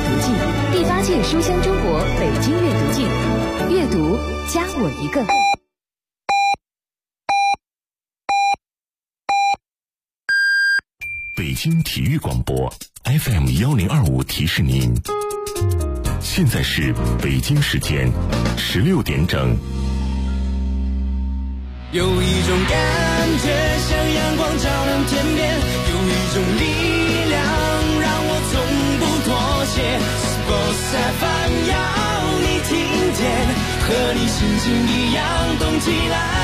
读季，第8届书香中国北京阅读季，阅读加我一个。 北京体育广播 FM1025提示您，现在是北京时间16点整。 有一种感觉像阳光照亮天边，有一种力量让我从不妥协。Sports FM 要你听见，和你心情一样动起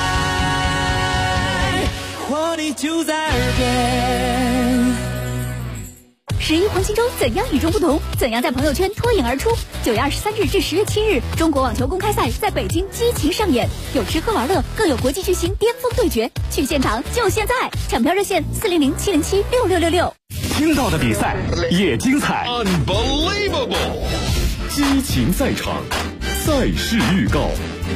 来，活力就在耳边。 11黄金周怎样与众不同？怎样在朋友圈脱颖而出？9月23日至10月7日，中国网球公开赛在北京激情上演，有吃喝玩乐，更有国际巨星巅峰对决。去现场就现在！抢票热线400-707-6666。 听到的比赛也精彩 Unbelievable！ 激情赛场，赛事预告。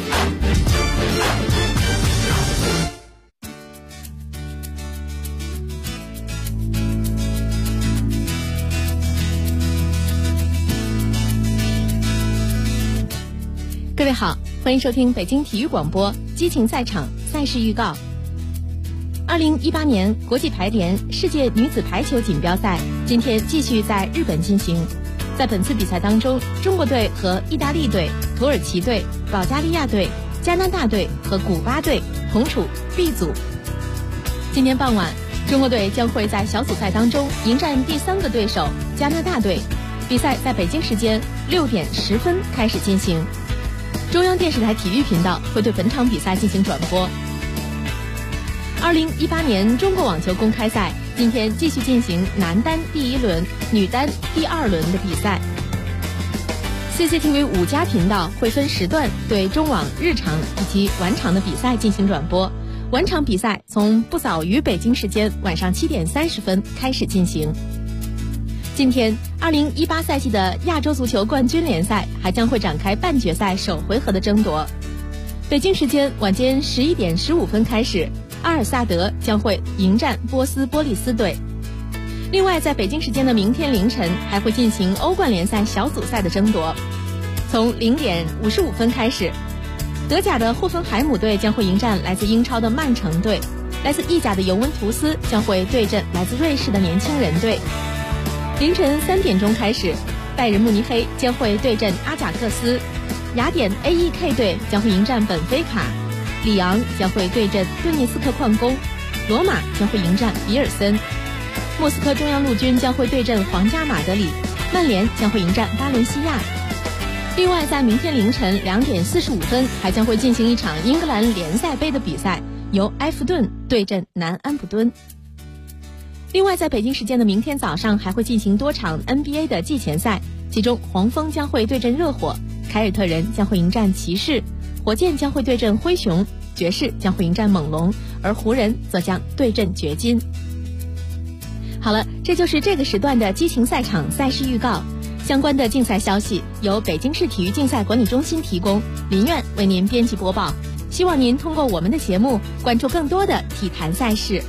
各位好，欢迎收听北京体育广播激情赛场赛事预告。2018年国际排联世界女子排球锦标赛今天继续在日本进行。在本次比赛当中，中国队和意大利队、土耳其队、保加利亚队、加拿大队和古巴队同处 B 组。今天傍晚，中国队将会在小组赛当中迎战第3个对手加拿大队。比赛在北京时间6点10分开始进行。中央电视台体育频道会对本场比赛进行转播。2018年中国网球公开赛今天继续进行男单第1轮、女单第2轮的比赛。CCTV 5家频道会分时段对中网日常以及晚场的比赛进行转播。晚场比赛从不早于北京时间晚上7点30分开始进行。今天2018赛季的亚洲足球冠军联赛还将会展开半决赛首回合的争夺。北京时间晚间11点15分开始，阿尔萨德将会迎战波斯波利斯队。另外，在北京时间的明天凌晨还会进行欧冠联赛小组赛的争夺。从0点55分开始，德甲的霍芬海姆队将会迎战来自英超的曼城队，来自意甲的尤文图斯将会对阵来自瑞士的年轻人队。凌晨3点钟开始，拜仁慕尼黑将会对阵阿贾克斯，雅典 AEK 队将会迎战本菲卡，里昂将会对阵顿涅斯克矿工，罗马将会迎战比尔森，莫斯科中央陆军将会对阵皇家马德里，曼联将会迎战巴伦西亚。另外，在明天凌晨2点45分还将会进行一场英格兰联赛杯的比赛，由埃弗顿对阵南安普敦。另外，在北京时间的明天早上还会进行多场 NBA 的季前赛，其中黄蜂将会对阵热火，凯尔特人将会迎战骑士，火箭将会对阵灰熊，爵士将会迎战猛龙，而湖人则将对阵掘金。好了，这就是这个时段的激情赛场赛事预告。相关的竞赛消息由北京市体育竞赛管理中心提供，林苑为您编辑播报。希望您通过我们的节目关注更多的体坛赛事。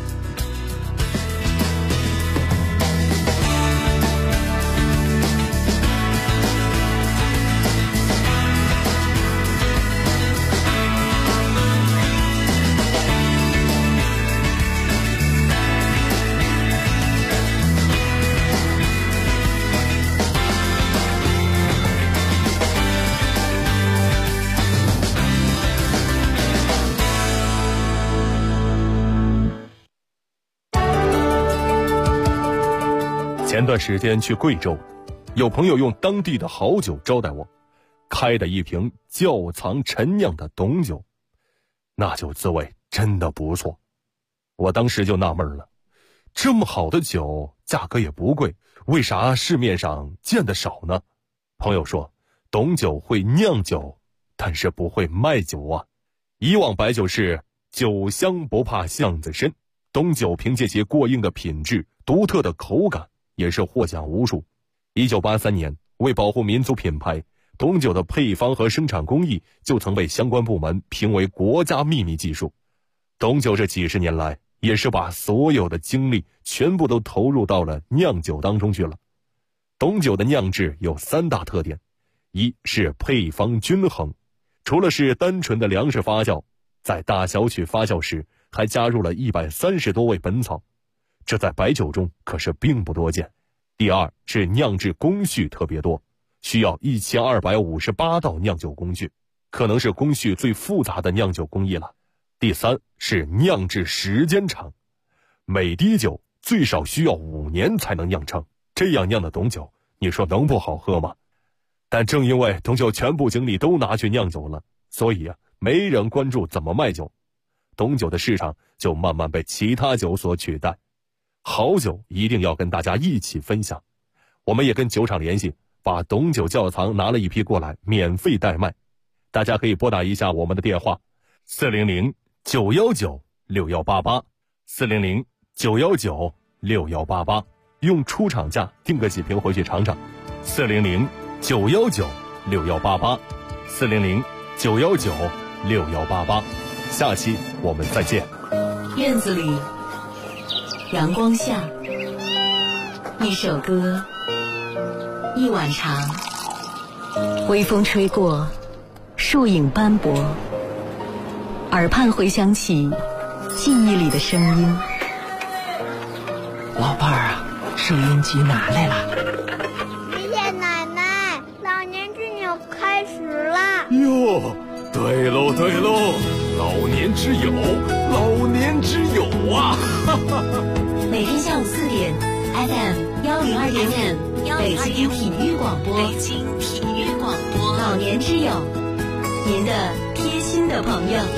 前段时间去贵州，有朋友用当地的好酒招待我，开的一瓶窖藏陈酿的董酒，那酒滋味真的不错。我当时就纳闷了，这么好的酒价格也不贵，为啥市面上见得少呢？朋友说，董酒会酿酒，但是不会卖酒啊。以往白酒是酒香不怕巷子深，董酒凭借其过硬的品质、独特的口感，也是获奖无数。1983年，为保护民族品牌，董酒的配方和生产工艺就曾被相关部门评为国家秘密技术。董酒这几十年来，也是把所有的精力全部都投入到了酿酒当中去了。 董酒的酿制有3大特点，一是配方均衡，除了是单纯的粮食发酵，在大小曲发酵时还加入了130多味本草，这在白酒中可是并不多见。第二是酿制工序特别多，需要1258道酿酒工序，可能是工序最复杂的酿酒工艺了。第三是酿制时间长，每滴酒最少需要5年才能酿成，这样酿的董酒，你说能不好喝吗？但正因为董酒全部精力都拿去酿酒了，所以没人关注怎么卖酒，董酒的市场就慢慢被其他酒所取代。好酒一定要跟大家一起分享，我们也跟酒厂联系，把董酒窖藏拿了一批过来，免费代卖。大家可以拨打一下我们的电话400-919-6188 400-919-6188，用出厂价订个几瓶回去尝尝。400-919-6188 400-919-6188，下期我们再见。 院子里，阳光下，一首歌，一碗茶，微风吹过，树影斑驳，耳畔回响起记忆里的声音。 老伴儿啊，收音机拿来了。 爷爷奶奶，老年之友开始啦！ 哟，对喽对喽，老年之友，老年之友啊！ 每天下午4点 FM 102.5北京体育广播，北京体育广播，老年之友，您的贴心的朋友。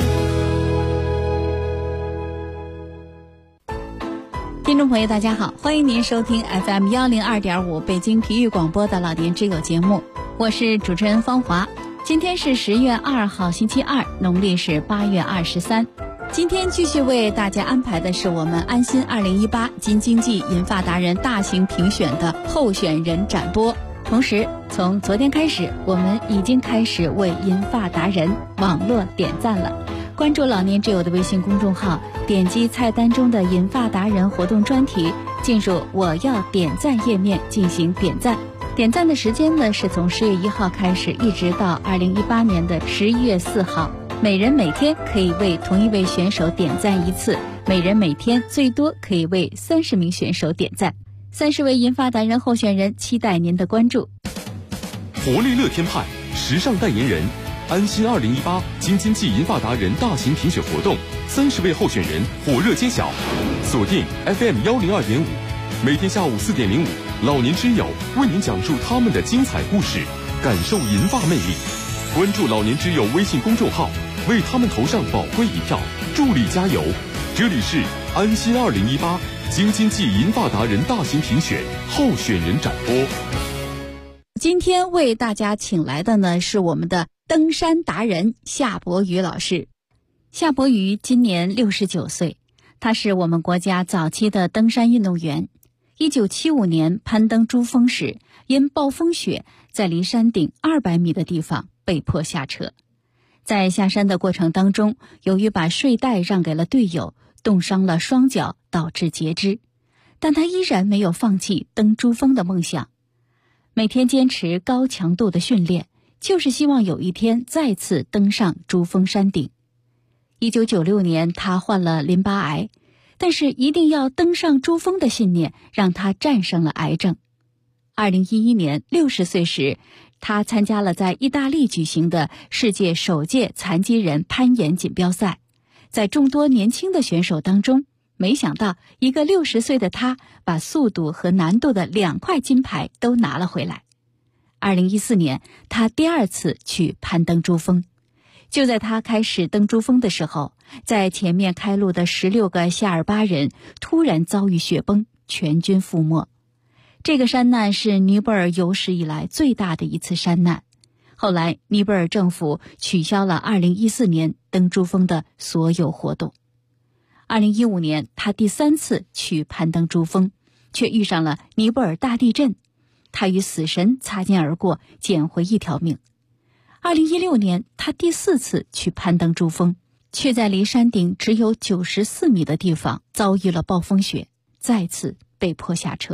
听众朋友大家好，欢迎您收听 FM 102.5北京体育广播的老年之友节目，我是主持人方华。今天是10月2号星期二，农历是8月23。今天继续为大家安排的是我们安心2018京津冀银发达人大型评选的候选人展播。同时从昨天开始，我们已经开始为银发达人网络点赞了。关注老年之友的微信公众号，点击菜单中的银发达人活动专题，进入我要点赞页面进行点赞。点赞的时间呢是从10月1号开始，一直到2018年的11月4号。每人每天可以为同一位选手点赞1次，每人每天最多可以为30名选手点赞。30位银发达人候选人，期待您的关注。 活力乐天派时尚代言人，安心2018京津冀银发达人大型评选活动，30位候选人火热揭晓。锁定 FM 102.5，每天下午4点05，老年之友为您讲述他们的精彩故事，感受银发魅力。关注老年之友微信公众号，为他们投上宝贵一票，助力加油。这里是安心2018京津冀银发达人大型评选候选人展播。 今天为大家请来的呢是我们的登山达人夏伯渝老师。夏伯渝今年69岁，他是我们国家早期的登山运动员。1975年攀登珠峰时，因暴风雪在离山顶200米的地方被迫下撤。在下山的过程当中，由于把睡袋让给了队友，冻伤了双脚，导致截肢。但他依然没有放弃登珠峰的梦想，每天坚持高强度的训练，就是希望有一天再次登上珠峰山顶。1996年他患了淋巴癌，但是一定要登上珠峰的信念让他战胜了癌症。2011年60岁时，他参加了在意大利举行的世界首届残疾人攀岩锦标赛。在众多年轻的选手当中，没想到一个60岁的他把速度和难度的2块金牌都拿了回来。2014年他第2次去攀登珠峰。就在他开始登珠峰的时候，在前面开路的16个夏尔巴人突然遭遇雪崩，全军覆没。这个山难是尼泊尔有史以来最大的一次山难。后来尼泊尔政府取消了2014年登珠峰的所有活动。2015年他第3次去攀登珠峰，却遇上了尼泊尔大地震，他与死神擦肩而过，捡回1条命。2016年他第4次去攀登珠峰，却在离山顶只有94米的地方遭遇了暴风雪，再次被迫下撤。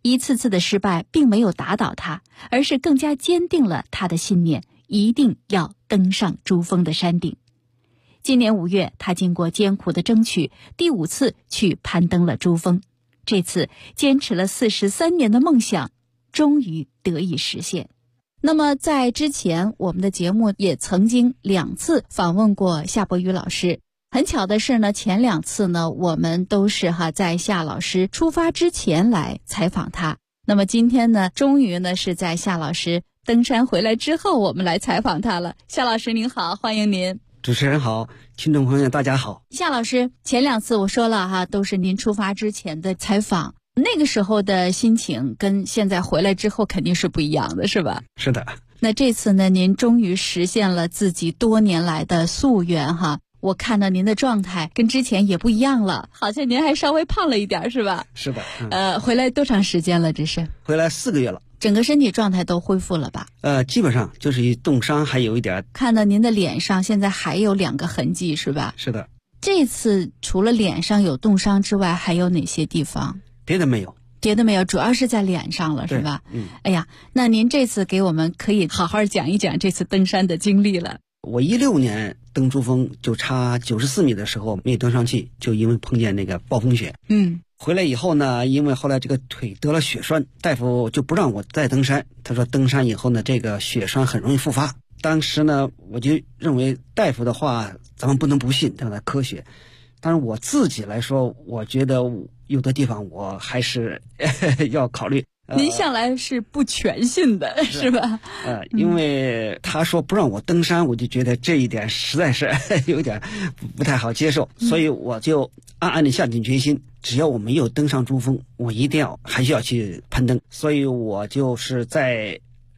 一次次的失败并没有打倒他，而是更加坚定了他的信念，一定要登上珠峰的山顶。今年5月，他经过艰苦的争取，第5次去攀登了珠峰。这次坚持了43年的梦想，终于得以实现。那么在之前，我们的节目也曾经2次访问过夏伯渝老师。很巧的是呢，前2次呢，我们都是在夏老师出发之前来采访他。那么今天呢，终于呢是在夏老师登山回来之后，我们来采访他了。夏老师您好，欢迎您。 主持人好，听众朋友大家好。 夏老师，前2次我说了都是您出发之前的采访，那个时候的心情跟现在回来之后肯定是不一样的，是吧？ 是的。 那这次呢，您终于实现了自己多年来的夙愿我看到您的状态跟之前也不一样了，好像您还稍微胖了一点，是吧？ 是的。 回来多长时间了？这是回来4个月了。 整个身体状态都恢复了吧？ 基本上就是冻伤还有一点。 看到您的脸上现在还有2个痕迹，是吧？ 是的。 这次除了脸上有冻伤之外，还有哪些地方？ 别的没有。 别的没有，主要是在脸上了，是吧？哎呀，那您这次给我们可以好好讲一讲这次登山的经历了。 我16年登珠峰就差94米的时候没登上去，就因为碰见那个暴风雪。回来以后呢，因为后来这个腿得了血栓，大夫就不让我再登山。他说登山以后呢，这个血栓很容易复发。当时呢，我就认为大夫的话咱们不能不信，对吧？科学。但是我自己来说，我觉得有的地方我还是要考虑。 您向来是不全信的，是吧？ 因为他说不让我登山，我就觉得这一点实在是有点不太好接受，所以我就暗暗地下定决心，只要我没有登上珠峰，我一定还是要去攀登。所以我就是在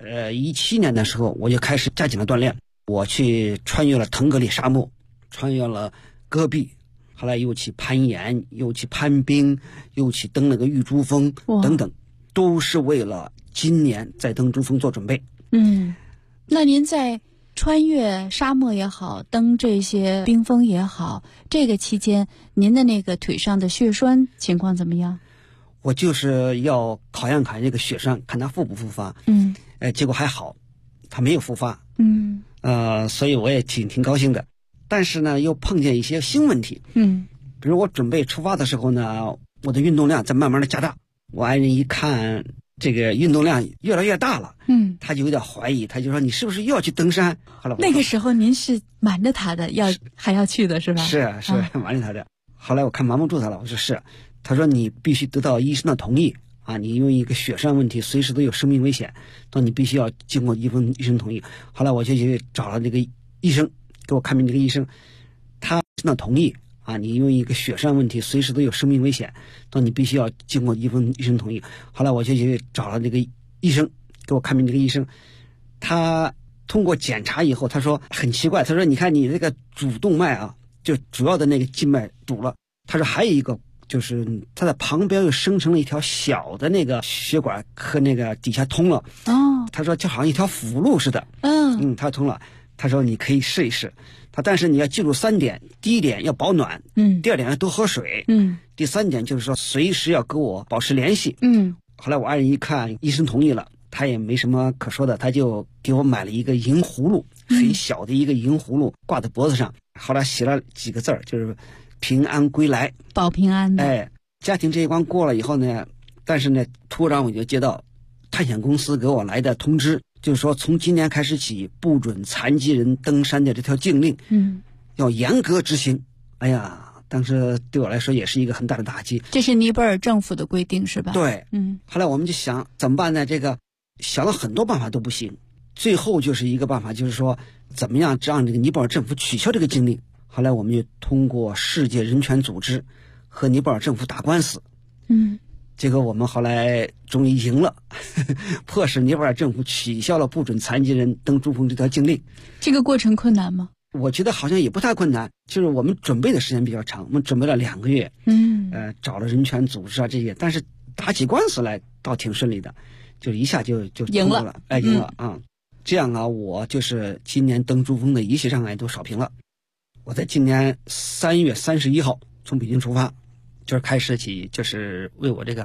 17年的时候，我就开始加紧了锻炼。我去穿越了腾格里沙漠，穿越了戈壁，后来又去攀岩，又去攀冰，又去登那个玉珠峰等等，都是为了今年在登珠峰做准备。 那您在穿越沙漠也好，登这些冰峰也好，这个期间您的那个腿上的血栓情况怎么样？ 我就是要考验这个血栓，看它复不复发。结果还好，它没有复发。所以我也挺高兴的。但是呢，又碰见一些新问题。比如我准备出发的时候呢，我的运动量在慢慢的加大。我爱人一看这个运动量越来越大了，他就有点怀疑，他就说你是不是又要去登山？后来那个时候您是瞒着他的，还要去的是吧？ 是瞒着他的。后来我看瞒不住他了，我说是。他说你必须得到医生的同意你因为一个血栓问题随时都有生命危险，你必须要经过医生同意。后来我就去找了那个医生，给我看病这个医生，他的同意你因为一个血栓问题随时都有生命危险，你必须要经过医生同意。后来我就去找了那个医生，给我看病这个医生，他通过检查以后，他说很奇怪，他说你看你这个主动脉就主要的那个静脉堵了，他说还有一个就是它的旁边又生成了一条小的那个血管和那个底下通了。他说就好像一条辅路似的。它通了。他说你可以试一试，但是你要记住3点：第1点要保暖，第2点要多喝水，第3点就是说随时要跟我保持联系。后来我爱人一看医生同意了，他也没什么可说的，他就给我买了一个银葫芦，很小的一个银葫芦挂在脖子上，后来写了几个字儿，就是平安归来， 保平安的。 家庭这一关过了以后呢，但是呢突然我就接到探险公司给我来的通知，就是说从今年开始起不准残疾人登山的这条禁令，要严格执行。哎呀，当时对我来说也是一个很大的打击。 这是尼泊尔政府的规定是吧？ 对。后来我们就想怎么办呢？这个想了很多办法都不行，最后就是一个办法，就是说怎么样让这个尼泊尔政府取消这个禁令。后来我们就通过世界人权组织和尼泊尔政府打官司。结果我们后来终于赢了，迫使尼泊尔政府取消了不准残疾人登珠峰这条禁令。 这个过程困难吗？ 我觉得好像也不太困难，就是我们准备的时间比较长，我们准备了2个月。找了人权组织这些，但是打起官司来倒挺顺利的，就一下就赢了。 赢了。这样我就是今年登珠峰的一切障碍都扫平了。我在今年3月31号从北京出发，就是开始起就是为我这个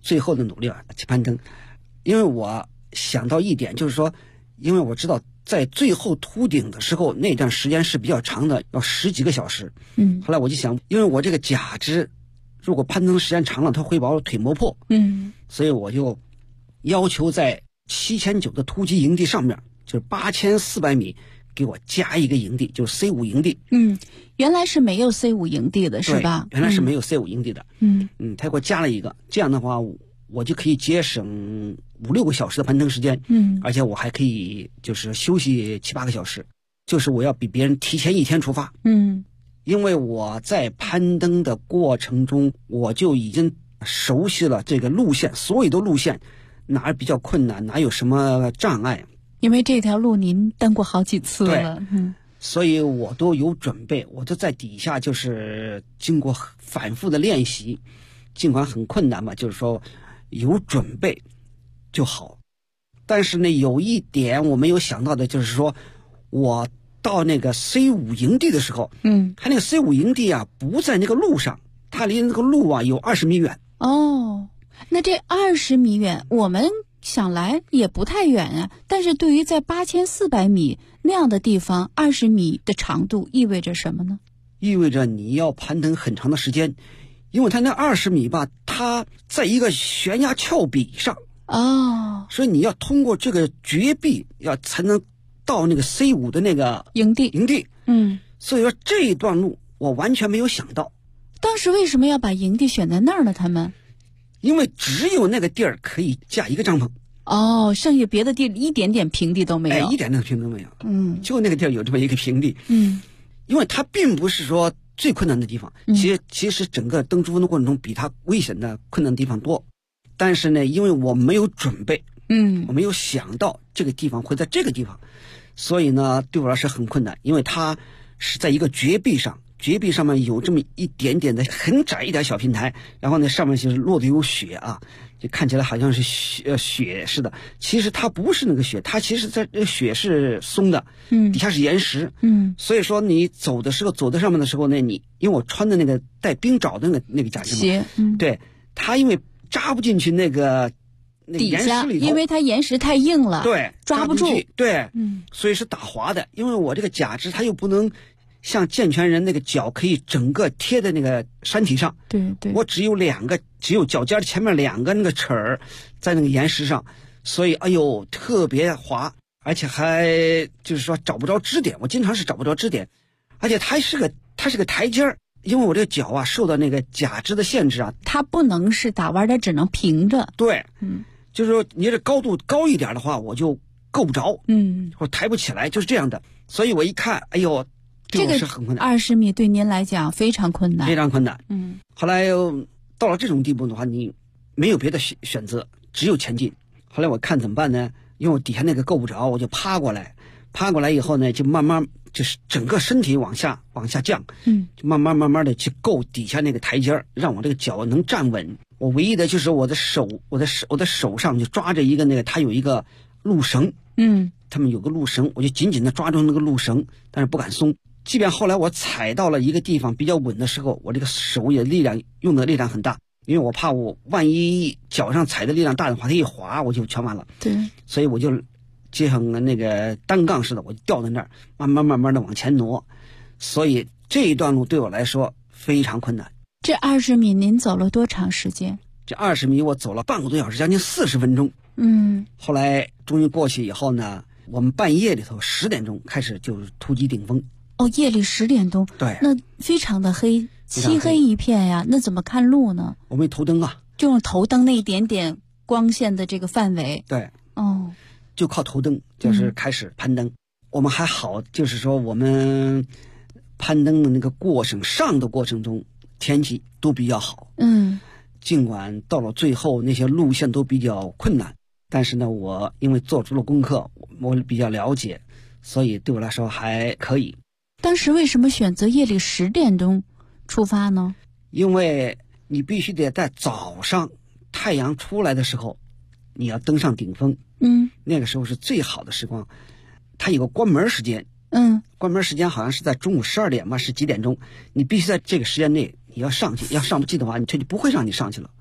最后的努力去攀登。因为我想到一点，就是说，因为我知道在最后秃顶的时候那段时间是比较长的，要10几个小时。后来我就想，因为我这个假肢如果攀登时间长了，它会把我腿磨破。所以我就要求在7900的突击营地上面，就是8400米，给我加一个营地，就是 C5 营地。 原来是没有 C5 营地的是吧？ 原来是没有 C5 营地的。他给我加了一个，这样的话我就可以节省5-6个小时的攀登时间。而且我还可以就是休息7-8个小时，就是我要比别人提前1天出发。因为我在攀登的过程中，我就已经熟悉了这个路线，所有的路线哪儿比较困难，哪有什么障碍。 因为这条路您登过好几次了。 所以我都有准备，我都在底下就是经过反复的练习，尽管很困难嘛，就是说有准备就好。但是呢，有一点我没有想到的就是说，我到那个 C5 营地的时候，它那个 C5 营地啊不在那个路上，它离那个路啊有20米远。 那这20米远，我们想来也不太远啊，但是对于在8400米那样的地方，20米的长度意味着什么呢？ 意味着你要攀登很长的时间，因为它那20米吧，它在一个悬崖峭壁上。所以你要通过这个绝壁，才能到那个 C5 的那个营地。所以说这一段路我完全没有想到。 当时为什么要把营地选在那儿呢？他们因为只有那个地儿可以架一个帐篷。 剩下别的地一点点平地都没有。 一点点平地都没有。就那个地儿有这么一个平地。因为它并不是说最困难的地方，其实整个登珠峰的过程中比它危险的困难的地方多。但是呢，因为我没有准备，我没有想到这个地方会在这个地方，所以呢对我来说很困难。因为它是在一个绝壁上，绝壁上面有这么一点点的很窄一点小平台，然后呢上面就是落的有雪啊，就看起来好像是雪似的，其实它不是那个雪，它其实在雪是松的，底下是岩石。所以说你走的时候，走在上面的时候呢，你因为我穿的那个带冰爪的那个假肢鞋， 对，它因为扎不进去那个岩石里头， 因为它岩石太硬了， 对， 抓不住， 对，所以是打滑的。因为我这个假肢它又不能像健全人那个脚可以整个贴在那个山体上， 对， 我只有脚尖前面2个那个齿儿在那个岩石上，所以特别滑，而且还就是说找不着支点，我经常是找不着支点，而且它是个台阶儿。因为我这个脚啊受到那个假肢的限制啊， 它不能是打弯，它只能平着。 对，就是说你这高度高一点的话，我就够不着，或者抬不起来，就是这样的。所以我一看，对我是很困难。 20米对您来讲非常困难， 非常困难。后来到了这种地步的话，你没有别的选择，只有前进。后来我看怎么办呢？因为我底下那个够不着，我就趴过来以后呢，就慢慢就是整个身体往下降，就慢慢的去够底下那个台阶儿，让我这个脚能站稳。我唯一的就是我的手上就抓着一个那个，它有一个路绳，他们有个路绳，我就紧紧的抓住那个路绳，但是不敢松。即便后来我踩到了一个地方比较稳的时候，我这个手也用的力量很大，因为我怕我万一脚上踩的力量大的话，它一滑我就全完了。 对， 所以我就就像那个单杠似的，我就掉在那儿，慢慢的往前挪。所以这一段路对我来说非常困难。 这20米您走了多长时间？ 这20米我走了半个多小时，将近40分钟。后来终于过去以后呢，我们半夜里头10点钟开始就是突击顶峰。 夜里10点钟， 对， 那非常的黑，漆黑一片呀，那怎么看路呢？ 我们头灯啊， 就用头灯那一点点光线的这个范围。 对，就靠头灯，就是开始攀登。我们还好，就是说我们攀登的那个上的过程中，天气都比较好。尽管到了最后那些路线都比较困难，但是呢，我因为做足了功课，我比较了解，所以对我来说还可以。 当时为什么选择夜里10点钟出发呢？ 因为你必须得在早上太阳出来的时候，你要登上顶峰。那个时候是最好的时光。它有个关门时间。关门时间好像是在中午12点吧，是几点钟？你必须在这个时间内你要上去，要上不去的话，它就不会让你上去了。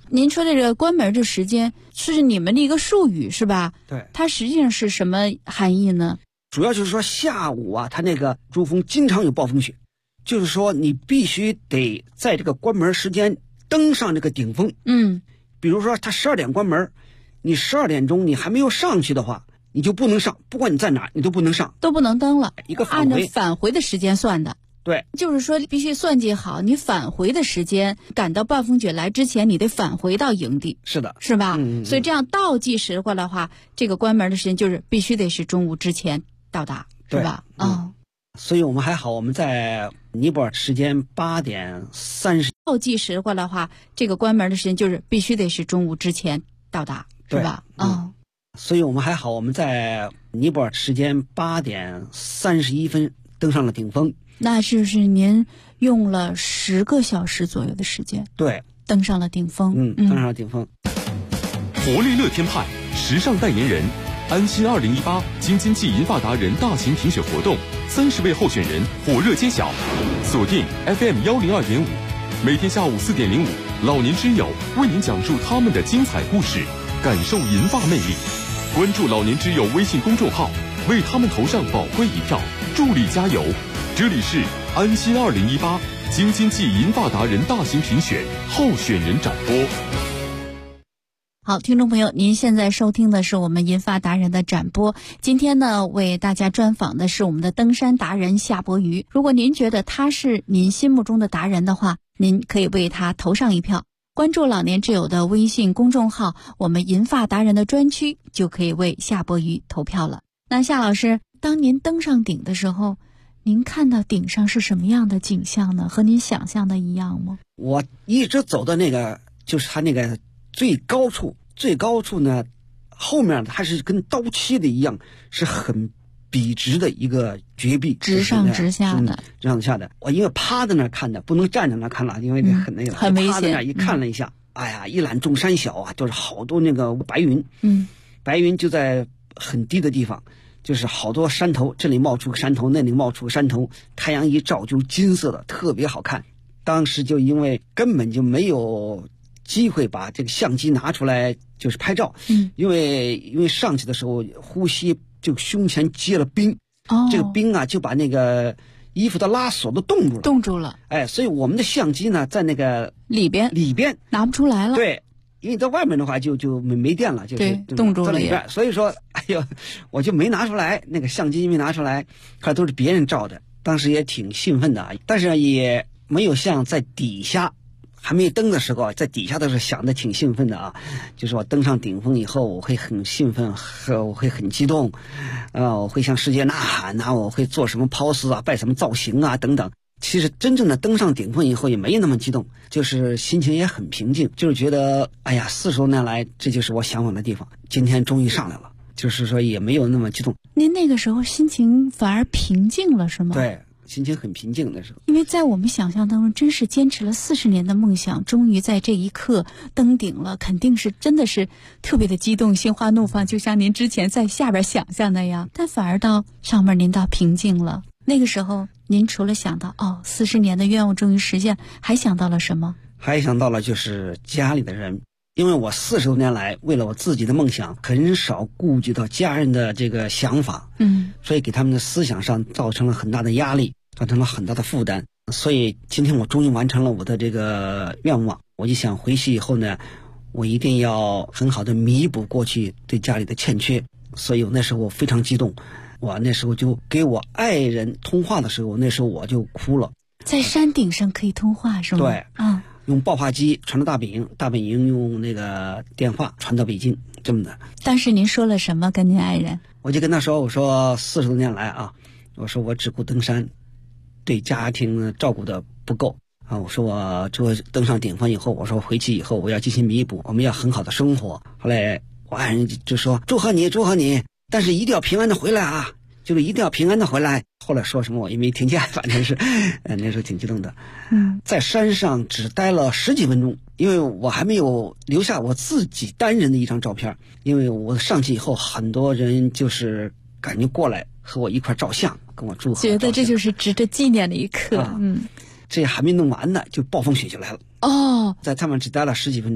您说的这个关门的时间是你们的一个术语是吧？ 对， 它实际上是什么含义呢？ 主要就是说下午啊，它那个珠峰经常有暴风雪，就是说你必须得在这个关门时间登上这个顶峰。比如说它12点关门，你12点钟你还没有上去的话，你就不能上，不管你在哪儿，你都不能上， 都不能登了。 一个返回， 按照返回的时间算的。 对， 就是说必须算计好你返回的时间，赶到暴风雪来之前，你得返回到营地。 是的， 是吧？所以这样倒计时过来的话，这个关门的时间就是必须得是中午之前到达，是吧？ 所以我们还好，我们在尼泊尔时间8点30。 倒计时过来的话，这个关门的时间就是必须得是中午之前到达，是吧？ 所以我们还好，我们在尼泊尔时间8点31分登上了顶峰。 那是不是您用了10个小时左右的时间？ 对， 登上了顶峰。 登上了顶峰。 活力乐天派时尚代言人，安心2018京津冀银发达人大型评选活动，30位候选人火热揭晓。锁定 FM 102.5，每天下午4点05，老年之友为您讲述他们的精彩故事，感受银发魅力。关注老年之友微信公众号，为他们投上宝贵一票，助力加油。这里是安心2018京津冀银发达人大型评选候选人展播。 好，听众朋友，您现在收听的是我们银发达人的展播。今天呢，为大家专访的是我们的登山达人夏伯渝。如果您觉得他是您心目中的达人的话，您可以为他投上一票。关注老年之友的微信公众号，我们银发达人的专区，就可以为夏伯渝投票了。那夏老师，当您登上顶的时候，您看到顶上是什么样的景象呢？和您想象的一样吗？ 我一直走的那个就是它那个最高处呢，后面它是跟刀切的一样，是很笔直的一个绝壁， 直上直下的， 直上直下的。我因为趴在那儿看的，不能站在那儿看了，因为很那个， 很危险。 趴在那儿一看了一下，哎呀，一览众山小啊，就是好多那个白云，白云就在很低的地方。就是好多山头，这里冒出个山头，那里冒出个山头，太阳一照就金色的，特别好看。当时就因为根本就没有机会把这个相机拿出来就是拍照，因为上去的时候呼吸就胸前结了冰，这个冰啊就把那个衣服的拉锁都冻住了，哎，所以我们的相机呢在那个里边拿不出来了， 对。因为在外面的话就没电了，就是冻住了里边，所以说，哎呦，我就没拿出来那个相机，没拿出来，看都是别人照的，当时也挺兴奋的啊，但是也没有像在底下还没登的时候，在底下都是想的挺兴奋的啊，就是我登上顶峰以后，我会很兴奋，我会很激动，我会向世界呐喊啊，我会做什么 pose 啊，摆什么造型啊等等。其实真正的登上顶峰以后也没那么激动，就是心情也很平静，就是觉得哎呀，40多年来这就是我向往的地方，今天终于上来了，就是说也没有那么激动。 您那个时候心情反而平静了是吗？ 对，心情很平静的时候。 因为在我们想象当中，真是坚持了40年的梦想，终于在这一刻登顶了，肯定是真的是特别的激动，心花怒放，就像您之前在下边想象那样。但反而到上面您到平静了，那个时候您除了想到40年的愿望终于实现，还想到了什么？ 还想到了就是家里的人，因为我40多年来为了我自己的梦想，很少顾及到家人的这个想法，所以给他们的思想上造成了很大的压力，造成了很大的负担。所以今天我终于完成了我的这个愿望，我就想回去以后呢，我一定要很好的弥补过去对家里的欠缺。所以那时候我非常激动，我那时候就给我爱人通话的时候，那时候我就哭了。 在山顶上可以通话是吗？ 对，用报话机传到大本营，大本营用那个电话传到北京，这么的。 当时您说了什么跟您爱人？ 我就跟他说，我说40多年来啊，我说我只顾登山，对家庭照顾的不够啊。我说我这登上顶峰以后，我说回去以后我要进行弥补，我们要很好的生活。后来我爱人就说祝贺你，但是一定要平安的回来啊，就是一定要平安的回来。后来说什么我也没听见，反正是那时候挺激动的。在山上只待了10几分钟，因为我还没有留下我自己单人的一张照片，因为我上去以后很多人就是感觉过来和我一块照相，跟我祝贺， 觉得这就是值得纪念的一刻。 这还没弄完呢，就暴风雪就来了。在他们只待了10几分钟，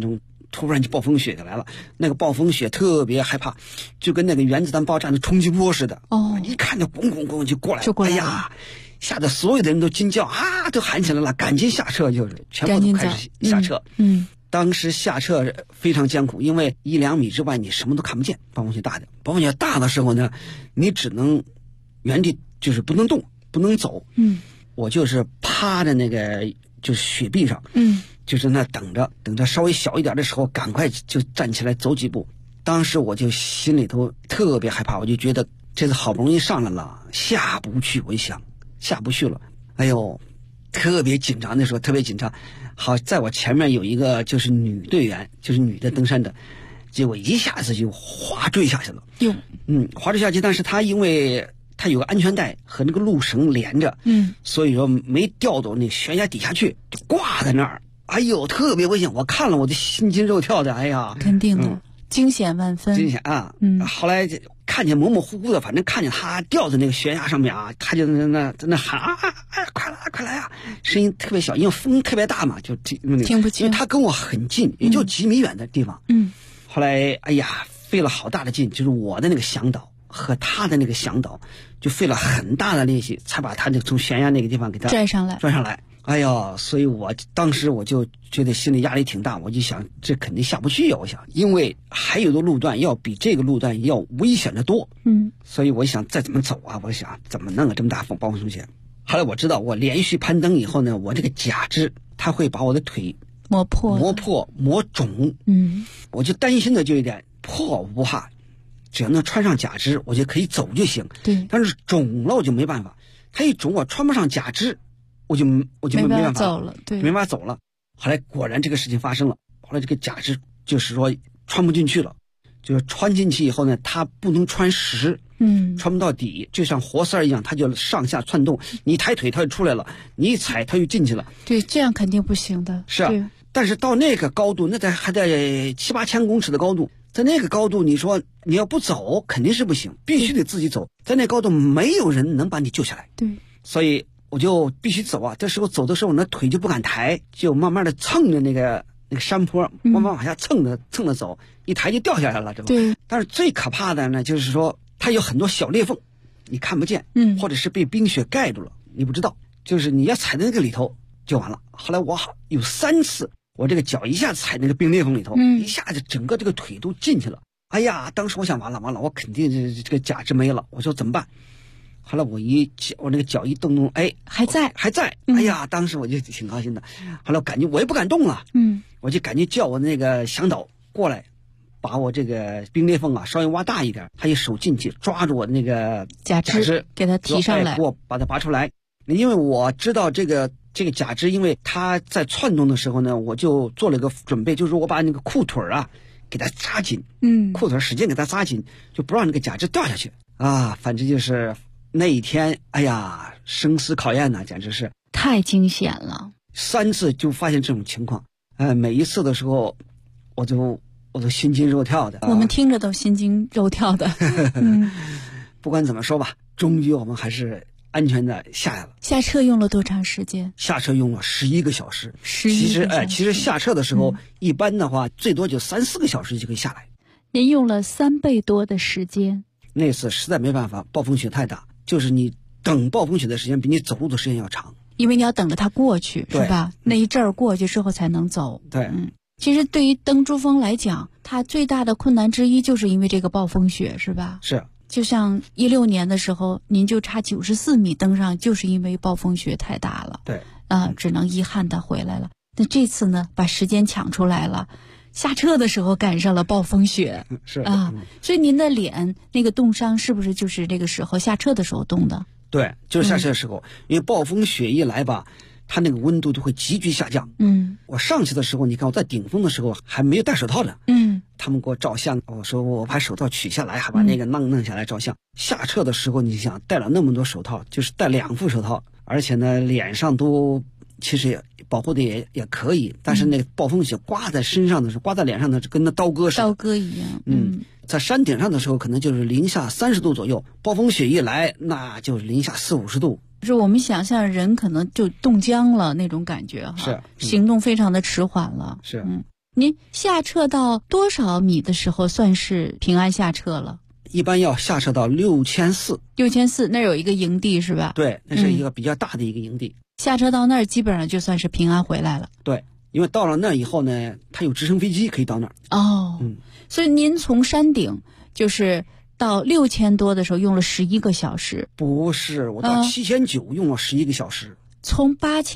突然就暴风雪就来了，那个暴风雪特别害怕，就跟那个原子弹爆炸的冲击波似的。一看就咣咣咣就过来了，哎呀，吓得所有的人都惊叫啊，都喊起来了，赶紧下撤，就是全部都开始下撤。当时下撤非常艰苦，因为1-2米之外你什么都看不见，暴风雪大的。暴风雪大的时候呢，你只能原地，就是不能动，不能走。我就是趴在那个就是雪壁上，就是那等着稍微小一点的时候，赶快就站起来走几步。当时我就心里头特别害怕，我就觉得这次好不容易上来了，下不去，我一想下不去了，哎呦，特别紧张，那时候特别紧张。好，在我前面有一个就是女队员，就是女的登山的，结果一下子就滑坠下去了。滑坠下去，但是她因为她有个安全带和那个路绳连着，所以说没掉到那悬崖底下去，就挂在那儿。哎呦，特别危险！我看了我的心惊肉跳的，哎呀， 肯定的，惊险万分。 惊险啊！后来看见模模糊糊的，反正看见他掉在那个悬崖上面啊，他就在那喊啊，快来快来啊！声音特别小，因为风特别大嘛，就听不清。 因为他跟我很近，也就几米远的地方。后来哎呀，费了好大的劲，就是我的那个向导和他的那个向导，就费了很大的力气，才把他从悬崖那个地方给他拽上来。 哎呀，所以我当时我就觉得心里压力挺大，我就想这肯定下不去呀，我想，因为还有的路段要比这个路段要危险的多。所以我想再怎么走啊，我想怎么弄啊，这么大暴风雪。后来我知道，我连续攀登以后呢，我这个假肢它会把我的腿磨肿。我就担心的就一点，破我不怕，只要能穿上假肢，我就可以走就行。 对， 但是肿了我就没办法，它一肿我穿不上假肢，我就没办法走了，对， 没法走了。后来果然这个事情发生了，后来这个假肢就是说穿不进去了，就是穿进去以后呢，它不能穿实，穿不到底，就像活塞一样，它就上下窜动，你抬腿它就出来了，你一踩它就进去了。 对，这样肯定不行的。 是啊，但是到那个高度，那还在7-8千公尺的高度，在那个高度，你说你要不走肯定是不行，必须得自己走，在那高度没有人能把你救下来。 对， 所以我就必须走啊！这时候走的时候，那腿就不敢抬，就慢慢的蹭着那个山坡，慢慢往下蹭着走，一抬就掉下来了，这不？ 对。 但是最可怕的呢，就是说它有很多小裂缝，你看不见，或者是被冰雪盖住了，你不知道，就是你要踩在那个里头就完了。后来我有3次，我这个脚一下踩那个冰裂缝里头，一下子整个这个腿都进去了。哎呀，当时我想完了，我肯定这个假肢没了，我说怎么办？后来我那个脚一动，哎，还在，哎呀，当时我就挺高兴的。后来我感觉我也不敢动了，我就赶紧叫我那个向导过来，把我这个冰裂缝啊稍微挖大一点，他一手进去抓住我那个假肢， 给他提上来， 给我把它拔出来。因为我知道这个假肢，因为它在窜动的时候呢，我就做了个准备，就是我把那个裤腿啊给它扎紧，裤腿使劲给它扎紧，就不让那个假肢掉下去啊。反正就是那一天，哎呀，生死考验呢，简直是太惊险了。 3次就发现这种情况，每一次的时候，我都心惊肉跳的。 我们听着都心惊肉跳的。 不管怎么说吧，终于我们还是安全的下来了。 下撤用了多长时间？ 下撤用了11个小时。 其实下撤的时候，一般的话最多就3-4个小时就可以下来。 您用了3倍多的时间。 那次实在没办法，暴风雪太大，就是你等暴风雪的时间比你走路的时间要长， 因为你要等着它过去，是吧？那一阵儿过去之后才能走。 对， 其实对于登珠峰来讲，它最大的困难之一就是因为这个暴风雪，是吧？ 是。 就像16年的时候，您就差94米登上，就是因为暴风雪太大了。 对， 只能遗憾的回来了。那这次呢，把时间抢出来了，下撤的时候赶上了暴风雪， 是所以您的脸那个冻伤是不是就是这个时候下撤的时候冻的？ 对，就是下撤的时候，因为暴风雪一来吧，它那个温度就会急剧下降。我上去的时候，你看我在顶峰的时候还没有戴手套的。他们给我照相，我说我把手套取下来，还把那个弄下来照相。下撤的时候，你想戴了那么多手套，就是戴2副手套，而且呢脸上都其实也保护的也可以，但是那个暴风雪刮在身上的时候，刮在脸上的跟那刀割似的。 刀割一样。 在山顶上的时候可能就是-30度左右，暴风雪一来那就-40-50度。 就是我们想象人可能就冻僵了那种感觉哈， 是行动非常的迟缓了。 是。 您下撤到多少米的时候算是平安下撤了？ 一般要下撤到6400。 6400那儿有一个营地是吧？ 对，那是一个比较大的一个营地。 下车到那儿基本上就算是平安回来了。 对，因为到了那儿以后呢，它有直升飞机可以到那儿。 所以您从山顶就是到6000多的时候用了11个小时。 不是，我到7900用了11个小时。 从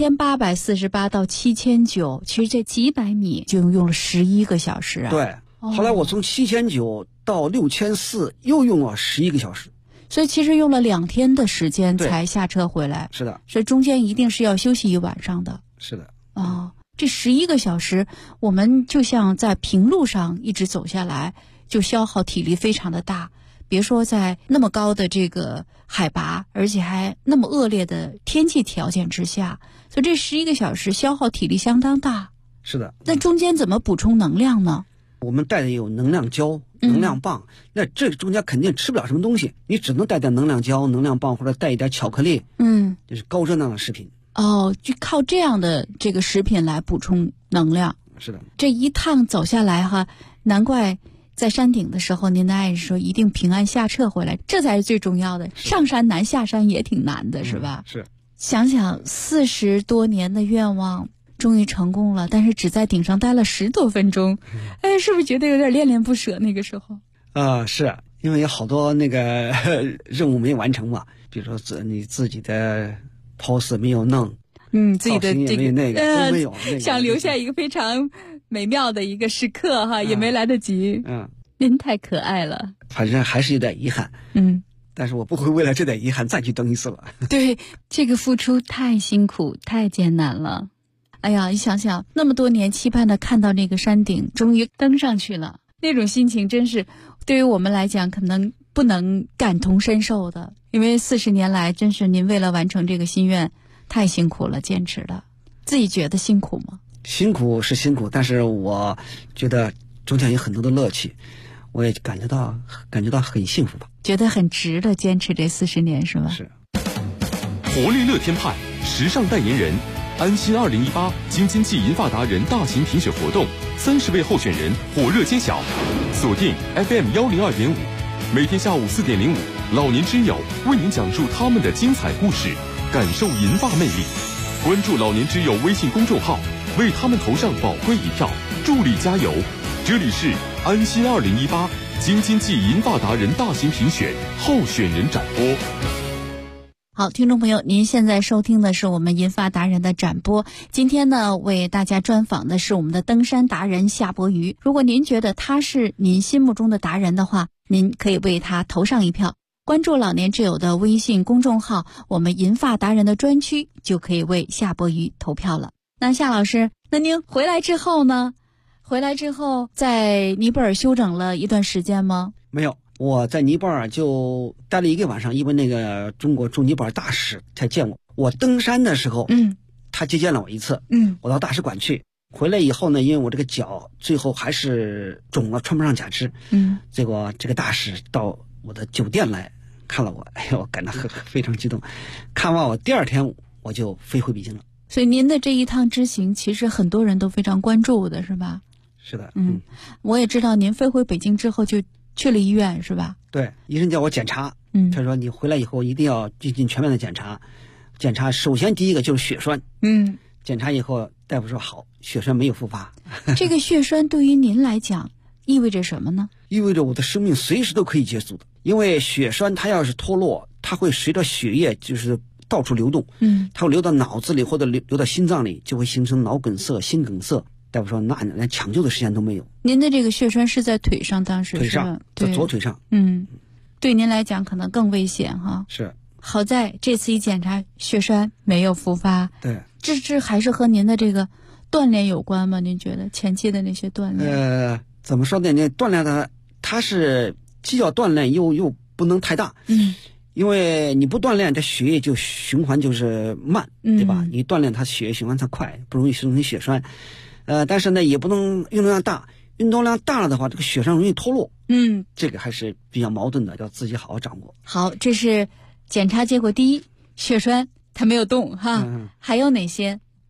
8848到7900，其实这几百米就用了11个小时啊。 对，后来我从7900到6400又用了11个小时。 所以其实用了2天的时间才下车回来。 是的， 所以中间一定是要休息一晚上的。 是的。 这11个小时，我们就像在平路上一直走下来，就消耗体力非常的大。别说在那么高的这个海拔，而且还那么恶劣的天气条件之下，所以这11个小时消耗体力相当大。 是的。 那中间怎么补充能量呢？ 我们带的有能量胶、能量棒，那这中间肯定吃不了什么东西，你只能带点能量胶、能量棒，或者带一点巧克力，就是高热量的食品。 就靠这样的这个食品来补充能量。 是的。 这一趟走下来哈，难怪在山顶的时候，您的爱人说一定平安下撤回来，这才是最重要的。上山难，下山也挺难的，是吧？ 是。 想想40多年的愿望终于成功了，但是只在顶上待了10多分钟，是不是觉得有点恋恋不舍？那个时候是因为有好多那个任务没完成嘛，比如说你自己的 pose 没有弄， 自己的这个那个都没有， 想留下一个非常美妙的一个时刻哈，也没来得及。您太可爱了， 反正还是有点遗憾。但是我不会为了这点遗憾再去登一次了。 对，这个付出太辛苦太艰难了。哎呀，你想想那么多年期盼的看到那个山顶终于登上去了，那种心情真是对于我们来讲可能不能感同身受的。因为40年来真是您为了完成这个心愿太辛苦了，坚持了。自己觉得辛苦吗？ 辛苦是辛苦，但是我觉得中间有很多的乐趣，我也感觉到很幸福吧， 觉得很值得坚持这40年是吧？ 是。 活力乐天派时尚代言人，安心2018京津冀银发达人大型评选活动，30位候选人火热揭晓。锁定 FM 102.5，每天下午4点05，老年之友为您讲述他们的精彩故事，感受银发魅力。关注老年之友微信公众号，为他们投上宝贵一票，助力加油。这里是安心2018京津冀银发达人大型评选候选人展播。 好，听众朋友，您现在收听的是我们银发达人的展播。今天呢，为大家专访的是我们的登山达人夏伯渝。如果您觉得他是您心目中的达人的话，您可以为他投上一票。关注老年之友的微信公众号，我们银发达人的专区，就可以为夏伯渝投票了。那夏老师，那您回来之后呢？回来之后在尼泊尔休整了一段时间吗？ 没有，我在尼泊尔就待了1个晚上，因为那个中国驻尼泊尔大使才见我。我登山的时候，他接见了我一次，我到大使馆去。回来以后呢，因为我这个脚最后还是肿了，穿不上假肢，结果这个大使到我的酒店来看了我，我感到非常激动。看完我第2天我就飞回北京了。 所以您的这一趟之行，其实很多人都非常关注的，是吧？ 是的。 我也知道您飞回北京之后就去了医院，是吧？ 对，医生叫我检查，他说你回来以后一定要进行全面的检查。检查首先第一个就是血栓，检查以后大夫说好，血栓没有复发。 这个血栓对于您来讲意味着什么呢？ 意味着我的生命随时都可以结束的。因为血栓它要是脱落，它会随着血液就是到处流动，它会流到脑子里或者流到心脏里，就会形成脑梗塞、心梗塞。大夫说那连抢救的时间都没有。 您的这个血栓是在腿上，当时腿上，在左腿上。 对您来讲可能更危险哈。 是。 好在这次一检查血栓没有复发。 对。 这还是和您的这个锻炼有关吗？您觉得前期的那些锻炼？ 怎么说呢？那锻炼的它是既要锻炼又不能太大。因为你不锻炼，这血液就循环就是慢，对吧？你锻炼它血液循环才快，不容易形成血栓。但是呢，也不能运动量大，运动量大了的话，这个血栓容易脱落。这个还是比较矛盾的，要自己好好掌握。 好，这是检查结果第一，血栓它没有动哈。还有哪些？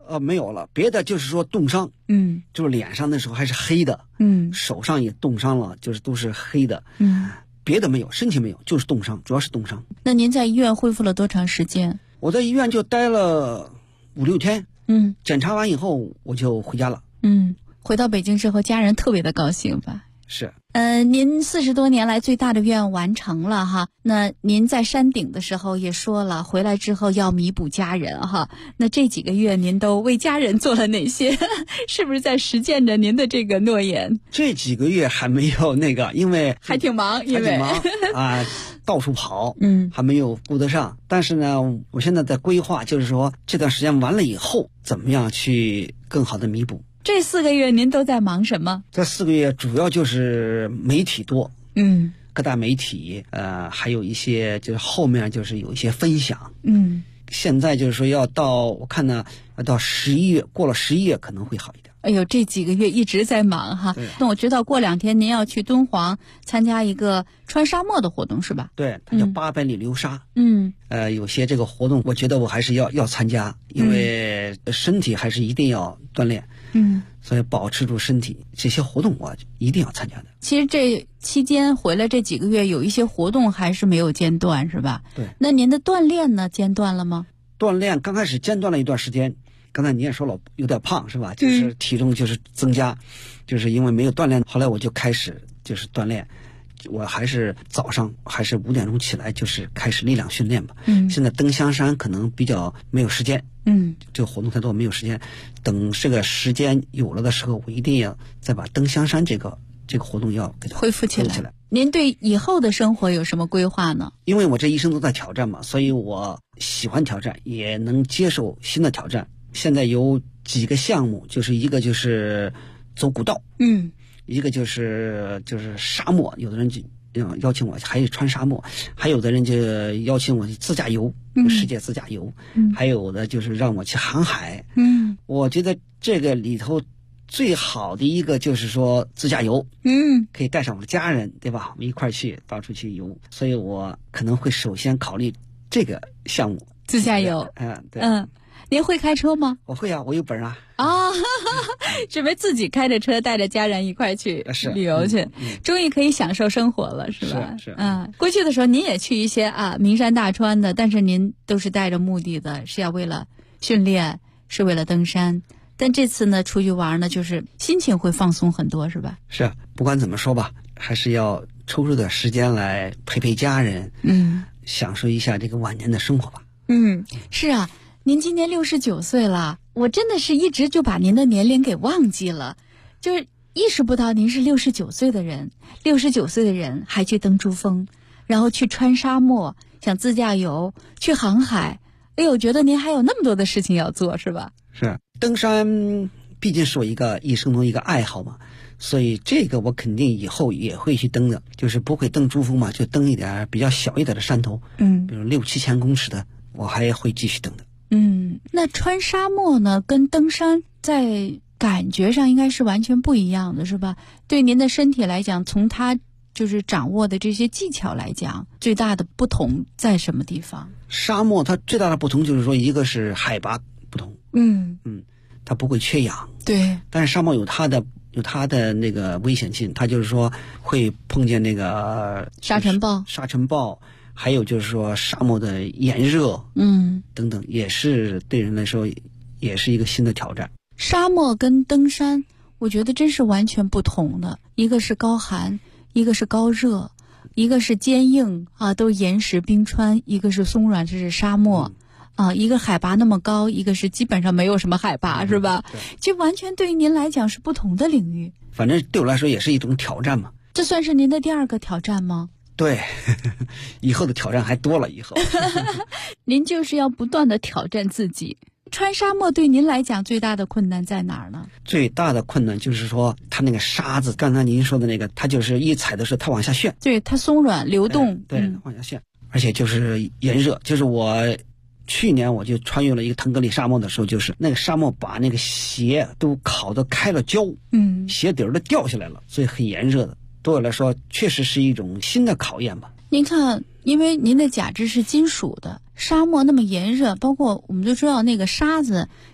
没有了，别的就是说冻伤，就是脸上那时候还是黑的，手上也冻伤了，就是都是黑的，别的没有，身体没有，就是冻伤，主要是冻伤。 那您在医院恢复了多长时间？ 我在医院就待了5、6天，检查完以后我就回家了。 回到北京之后，家人特别的高兴吧？ 是。 您40多年来最大的愿望完成了哈。那您在山顶的时候也说了，回来之后要弥补家人哈。那这几个月您都为家人做了哪些？是不是在实践着您的这个诺言？ 这几个月还没有那个，因为还挺忙，因为到处跑，还没有顾得上。但是呢，我现在在规划，就是说这段时间完了以后，怎么样去更好的弥补。 这4个月您都在忙什么？ 这4个月主要就是媒体多，各大媒体，还有一些就是后面就是有一些分享，现在就是说要到，我看呢，要到11月，过了11月可能会好一点。 哎呦，这几个月一直在忙哈。那我知道过2天您要去敦煌参加一个穿沙漠的活动是吧？ 对，它叫800里流沙。有些这个活动，我觉得我还是要参加，因为身体还是一定要锻炼。所以保持住身体，这些活动我一定要参加的。 其实这期间回来这几个月，有一些活动还是没有间断，是吧？ 对。 那您的锻炼呢？间断了吗？ 锻炼刚开始间断了一段时间，刚才你也说了，有点胖是吧？就是体重就是增加，就是因为没有锻炼。后来我就开始就是锻炼，我还是早上还是5点钟起来，就是开始力量训练吧。现在登香山可能比较没有时间。这个活动太多，没有时间。等这个时间有了的时候，我一定要再把登香山这个活动要给它恢复起来。您对以后的生活有什么规划呢？ 因为我这一生都在挑战嘛，所以我喜欢挑战，也能接受新的挑战。现在有几个项目，就是一个就是走古道，一个就是沙漠，有的人就邀请我还有穿沙漠，还有的人就邀请我去自驾游，世界自驾游，还有的就是让我去航海。我觉得这个里头最好的一个就是说自驾游，可以带上我的家人，对吧？我们一块去到处去游，所以我可能会首先考虑这个项目， 自驾游。 对。 您会开车吗？ 我会啊，我有本啊。 准备自己开着车带着家人一块去旅游去，终于可以享受生活了，是吧？ 是。 过去的时候您也去一些名山大川的，但是您都是带着目的的，是要为了训练，是为了登山。但这次呢，出去玩呢，就是心情会放松很多，是吧？ 是，不管怎么说吧，还是要抽出点时间来陪陪家人，享受一下这个晚年的生活吧。 是啊。您今年69岁了，我真的是一直就把您的年龄给忘记了，就是意识不到您是69岁的人，69岁的人还去登珠峰，然后去穿沙漠，想自驾游，去航海。哎呦，觉得您还有那么多的事情要做，是吧？ 是，登山毕竟是我一生中一个爱好嘛，所以这个我肯定以后也会去登的，就是不会登珠峰嘛，就登一点比较小一点的山头，比如6、7千公尺的，我还会继续登的。 那穿沙漠呢，跟登山在感觉上应该是完全不一样的，是吧？对您的身体来讲，从它就是掌握的这些技巧来讲，最大的不同在什么地方？ 沙漠它最大的不同就是说，一个是海拔不同，它不会缺氧， 对。 但是沙漠有它的那个危险性，它就是说会碰见那个沙尘暴。 还有就是说沙漠的炎热，等等，也是对人来说也是一个新的挑战。 沙漠跟登山，我觉得真是完全不同的，一个是高寒，一个是高热，一个是坚硬都是岩石冰川，一个是松软，这是沙漠。一个海拔那么高，一个是基本上没有什么海拔，是吧？就完全对于您来讲是不同的领域。 反正对我来说也是一种挑战嘛。 这算是您的第2个挑战吗？ 对，以后的挑战还多了。以后您就是要不断的挑战自己。穿沙漠对您来讲最大的困难在哪儿呢？ 最大的困难就是说它那个沙子，刚才您说的那个，它就是一踩的时候它往下旋， 对，它松软流动， 对，往下旋，而且就是炎热。就是我去年我就穿越了一个腾格里沙漠的时候，就是那个沙漠把那个鞋都烤得开了胶，鞋底儿都掉下来了，所以很炎热的。对我来说确实是一种新的考验吧。 您看，因为您的假肢是金属的，沙漠那么炎热，包括我们都知道那个沙子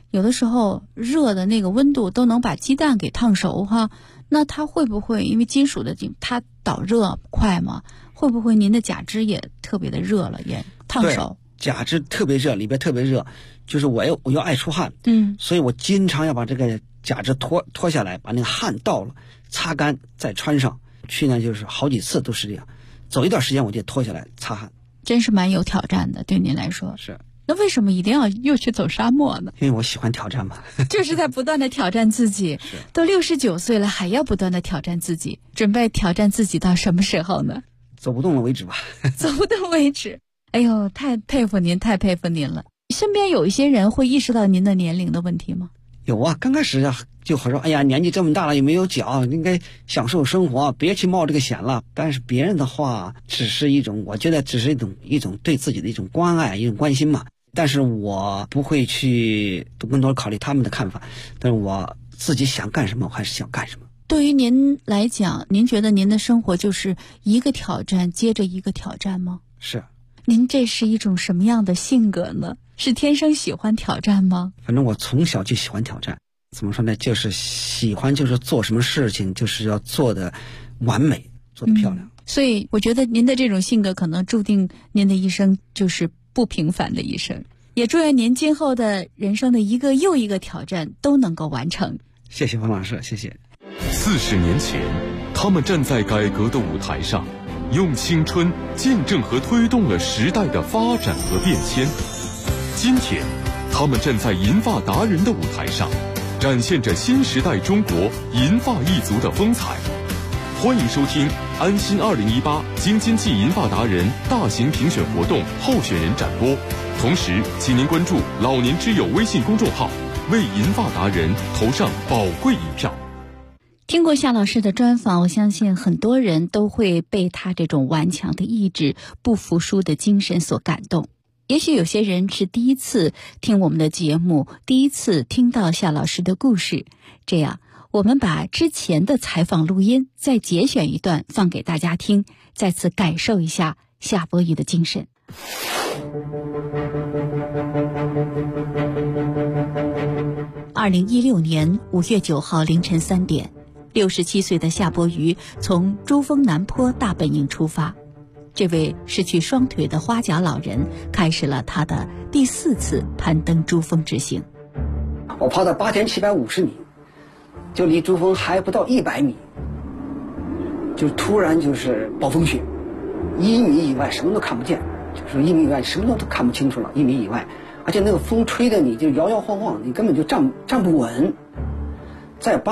有的时候热的那个温度都能把鸡蛋给烫熟哈。那它会不会因为金属的它导热快吗？会不会您的假肢也特别的热了，也烫手？ 假肢特别热，里边特别热，就是我要爱出汗，所以我经常要把这个假肢脱下来，把那个汗倒了，擦干再穿上。去年就是好几次都是这样，走一段时间我就脱下来擦汗。 真是蛮有挑战的，对您来说。 是。 那为什么一定要又去走沙漠呢？ 因为我喜欢挑战嘛。 就是在不断的挑战自己。都69岁了，还要不断的挑战自己，准备挑战自己到什么时候呢？ 走不动了为止吧。 走不动为止。哎呦，太佩服您了。身边有一些人会意识到您的年龄的问题吗？ 有啊，刚开始就好说，哎呀，年纪这么大了也没有脚，应该享受生活，别去冒这个险了。但是别人的话只是一种，我觉得只是一种对自己的一种关爱，一种关心嘛。但是我不会去更多考虑他们的看法，但是我自己想干什么我还是想干什么。 对于您来讲，您觉得您的生活就是一个挑战接着一个挑战吗？ 是。 您这是一种什么样的性格呢？是天生喜欢挑战吗？ 反正我从小就喜欢挑战。怎么说呢？就是喜欢，就是做什么事情就是要做的完美，做的漂亮。 所以我觉得您的这种性格可能注定您的一生就是不平凡的一生。也祝愿您今后的人生的一个又一个挑战都能够完成。 谢谢王老师，谢谢。 40年前，他们站在改革的舞台上，用青春见证和推动了时代的发展和变迁。今天，他们站在银发达人的舞台上，展现着新时代中国银发一族的风采。欢迎收听安心2018京津冀银发达人大型评选活动候选人展播。同时，请您关注老年之友微信公众号，为银发达人投上宝贵一票。 听过夏老师的专访，我相信很多人都会被他这种顽强的意志、不服输的精神所感动。也许有些人是第一次听我们的节目，第一次听到夏老师的故事。这样，我们把之前的采访录音再节选一段放给大家听，再次感受一下夏伯渝的精神。2016年5月9号凌晨3点，67岁的夏伯渝从珠峰南坡大本营出发。这位失去双腿的花甲老人开始了他的第4次攀登珠峰之行。 我跑到8750米，就离珠峰还不到100米，就突然就是暴风雪，1米以外什么都看不见，就是1米以外什么都看不清楚了，1米以外，而且那个风吹的你就摇摇晃晃，你根本就站不稳。在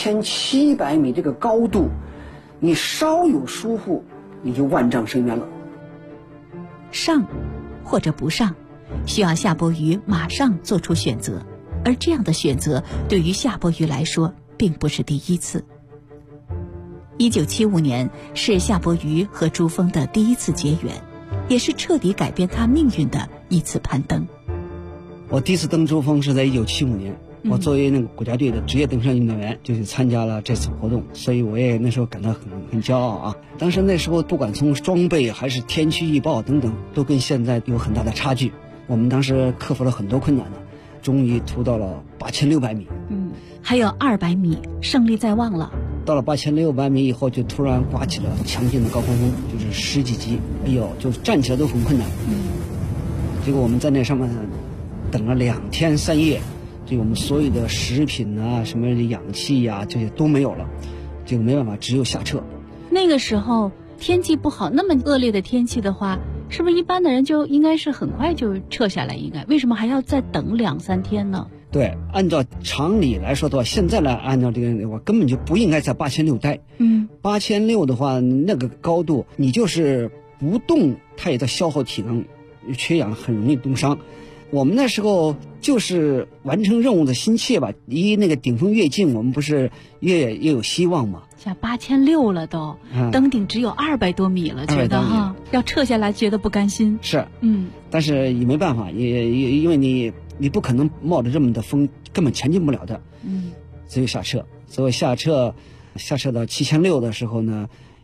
8700米这个高度，你稍有疏忽你就万丈深渊了。 上或者不上，需要夏伯渝马上做出选择，而这样的选择对于夏伯渝来说并不是第一次。1975年是夏伯渝和珠峰的第一次结缘，也是彻底改变他命运的一次攀登。 我第一次登珠峰是在1975年，我作为那个国家队的职业登山运动员，就去参加了这次活动，所以我也那时候感到很骄傲啊。当时那时候不管从装备还是天气预报等等，都跟现在有很大的差距。我们当时克服了很多困难的，终于突到了8600米。 还有200米，胜利在望了。 到了8600米以后，就突然刮起了强劲的高峰，就是10几级，哎呦，就站起来都很困难。结果我们在那上面等了2天3夜，就我们所有的食品啊、什么氧气呀、这些都没有了，结果没办法，只有下撤。 那个时候天气不好，那么恶劣的天气的话，是不是一般的人就应该是很快就撤下来？应该为什么还要再等2、3天呢？ 对，按照常理来说的话，现在来按照这个，我根本就不应该在8600待。8600的话，那个高度你就是不动，它也在消耗体能，缺氧很容易冻伤。我们那时候就是完成任务的心切吧，离那个顶峰越近，我们不是越有希望嘛。 像8600了都，登顶只有200多米了，觉得哈要撤下来，觉得不甘心。 是，但是也没办法，也因为你不可能冒着这么的风，根本前进不了的。只有下撤。所以下撤到7600的时候呢，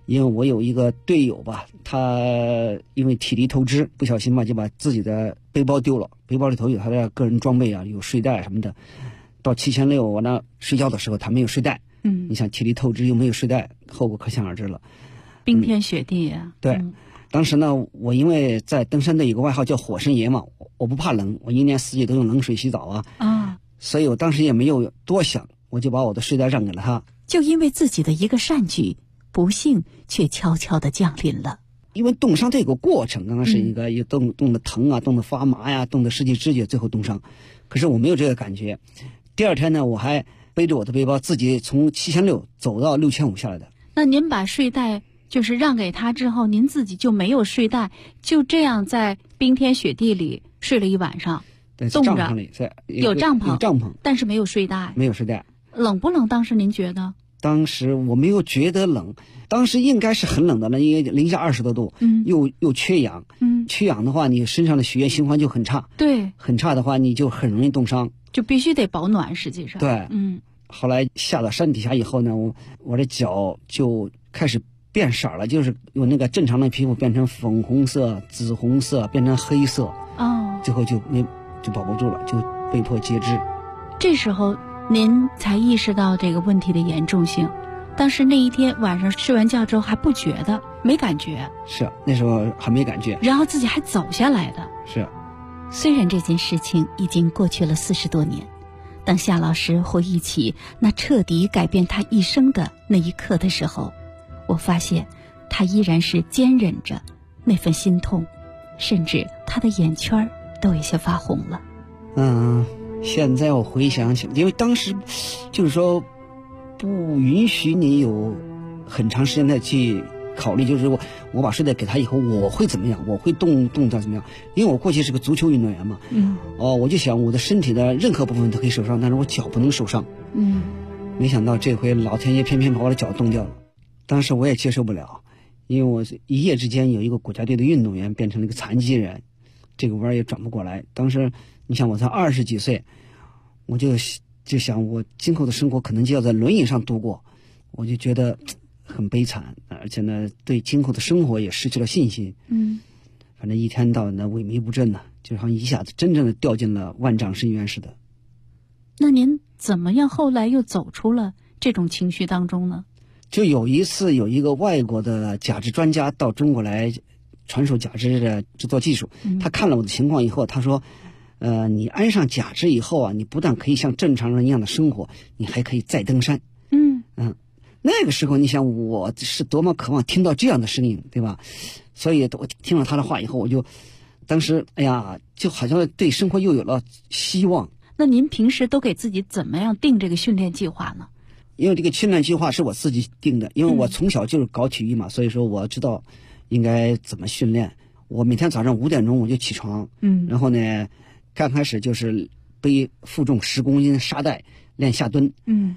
因为我有一个队友吧，他因为体力透支，不小心吧就把自己的背包丢了，背包里头有他的个人装备啊，有睡袋什么的。到7600，我那睡觉的时候他没有睡袋，你想体力透支又没有睡袋，后果可想而知了。 冰天雪地啊。 对，当时呢，我因为在登山队有个外号叫火神爷嘛，我不怕冷，我一年四季都用冷水洗澡啊，所以我当时也没有多想，我就把我的睡袋让给了他。 就因为自己的一个善举，不幸却悄悄地降临了。 因为冻伤这个过程，刚刚是一个冻得疼啊，冻得发麻呀，冻得失去知觉，最后冻伤。可是我没有这个感觉。第二天呢，我还背着我的背包，自己从7600走到6500下来的。 那您把睡袋就是让给他之后，您自己就没有睡袋，就这样在冰天雪地里睡了一晚上，冻着。有帐篷，但是没有睡袋。 没有睡袋。 冷不冷？当时您觉得？ 当时我没有觉得冷，当时应该是很冷的了，因为零下20多度，又缺氧，缺氧的话，你身上的血液循环就很差， 对， 很差的话，你就很容易冻伤， 就必须得保暖。实际上， 对，后来下到山底下以后呢，我的脚就开始变色了，就是有那个正常的皮肤变成粉红色、紫红色，变成黑色，最后就保不住了，就被迫截肢。 这时候您才意识到这个问题的严重性，但是那一天晚上睡完觉之后还不觉得，没感觉。 是，那时候还没感觉， 然后自己还走下来的。 是。 虽然这件事情已经过去了40多年，当夏老师回忆起那彻底改变他一生的那一刻的时候，我发现他依然是坚忍着那份心痛，甚至他的眼圈都有些发红了。 现在我回想起来，因为当时就是说不允许你有很长时间的去考虑，就是我把睡袋给他以后我会怎么样，我会冻到怎么样，因为我过去是个足球运动员嘛，我就想我的身体的任何部分都可以受伤，但是我脚不能受伤，没想到这回老天爷偏偏把我的脚冻掉了。当时我也接受不了，因为我一夜之间有一个国家队的运动员变成了一个残疾人，这个弯也转不过来。当时你想我才20几岁，我就想我今后的生活可能就要在轮椅上度过，我就觉得很悲惨，而且呢对今后的生活也失去了信心。反正一天到晚的萎靡不振呢，就好像一下子真正的掉进了万丈深渊似的。 那您怎么样后来又走出了这种情绪当中呢？ 就有一次有一个外国的假肢专家到中国来传授假肢的制作技术，他看了我的情况以后，他说你安上假肢以后啊，你不但可以像正常人一样的生活，你还可以再登山。那个时候你想我是多么渴望听到这样的声音，对吧？所以我听了他的话以后，我就当时就好像对生活又有了希望。 那您平时都给自己怎么样定这个训练计划呢？ 因为这个训练计划是我自己定的，因为我从小就是搞体育嘛，所以说我知道应该怎么训练。我每天早上5点钟我就起床，然后呢刚开始就是背负重10公斤沙袋练下蹲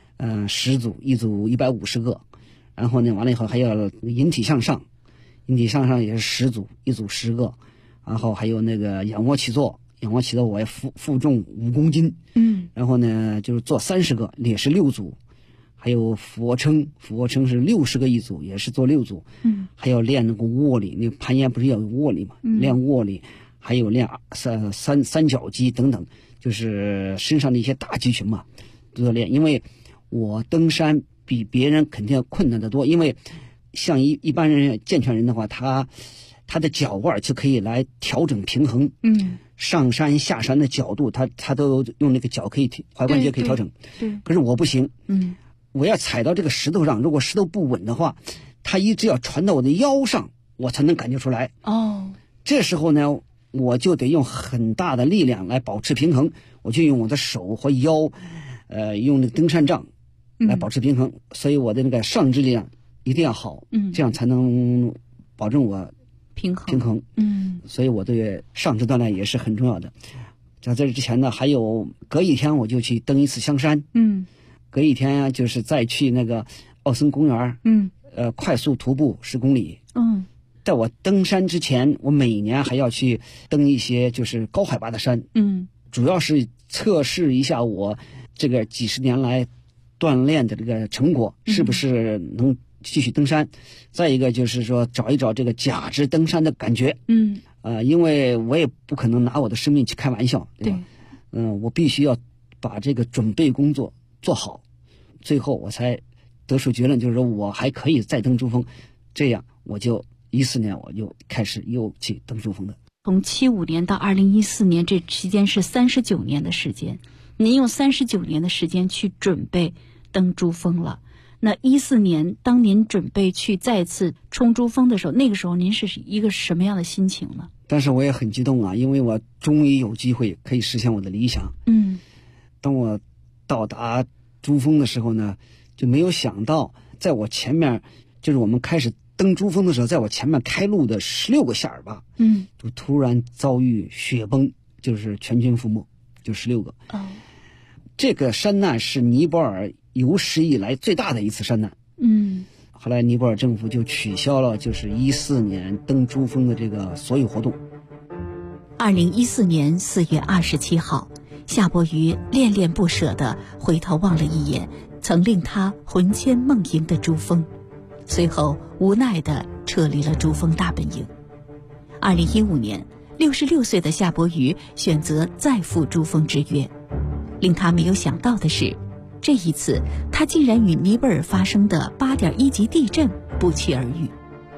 ，10组，一组150个，然后呢完了以后还要引体向上，引体向上也是10组，一组10个，然后还有那个仰卧起坐，仰卧起坐我也负重5公斤，然后呢就是做30个，也是6组，还有俯卧撑是60个一组，也是做6组，还有练那个卧力，那个攀岩不是要有卧力嘛，练卧力，还有练三角肌等等，就是身上的一些大肌群嘛都要练。因为我登山比别人肯定要困难得多，因为像一般人健全人的话，他的脚腕就可以来调整平衡，上山下山的角度他都用那个脚可以踝关节可以调整，可是我不行，我要踩到这个石头上，如果石头不稳的话，它一直要传到我的腰上，我才能感觉出来。这时候呢我就得用很大的力量来保持平衡，我就用我的手和腰用那个登山杖来保持平衡，所以我的那个上肢力量一定要好，这样才能保证我平衡。所以我对上肢锻炼也是很重要的。在这之前呢，还有隔一天我就去登一次香山，隔一天就是再去那个奥森公园，快速徒步10公里。在我登山之前，我每年还要去登一些就是高海拔的山，主要是测试一下我这个几十年来锻炼的这个成果是不是能继续登山，再一个就是说找一找这个价值登山的感觉。因为我也不可能拿我的生命去开玩笑，对吧？我必须要把这个准备工作做好，最后我才得出结论，就是说我还可以再登珠峰。这样我就14年我就开始又去登珠峰的。 从75年到2014年这期间是39年的时间，您用39年的时间去准备登珠峰了。那14年当您准备去再次冲珠峰的时候，那个时候您是一个什么样的心情呢？ 但是我也很激动啊，因为我终于有机会可以实现我的理想。当我到达珠峰的时候呢，就没有想到在我前面，就是我们开始登珠峰的时候，在我前面开路的16个夏尔巴，就突然遭遇雪崩，就是全军覆没，就16个。这个山难是尼泊尔有史以来最大的一次山难。后来尼泊尔政府就取消了就是14年登珠峰的这个所有活动。 2014年4月27号，夏伯渝恋恋不舍地回头望了一眼曾令他魂牵梦萦的珠峰，随后无奈地撤离了珠峰大本营。2015年，66岁的夏伯渝选择再赴珠峰之约。令他没有想到的是，这一次他竟然与尼泊尔发生的8.1级地震不期而遇。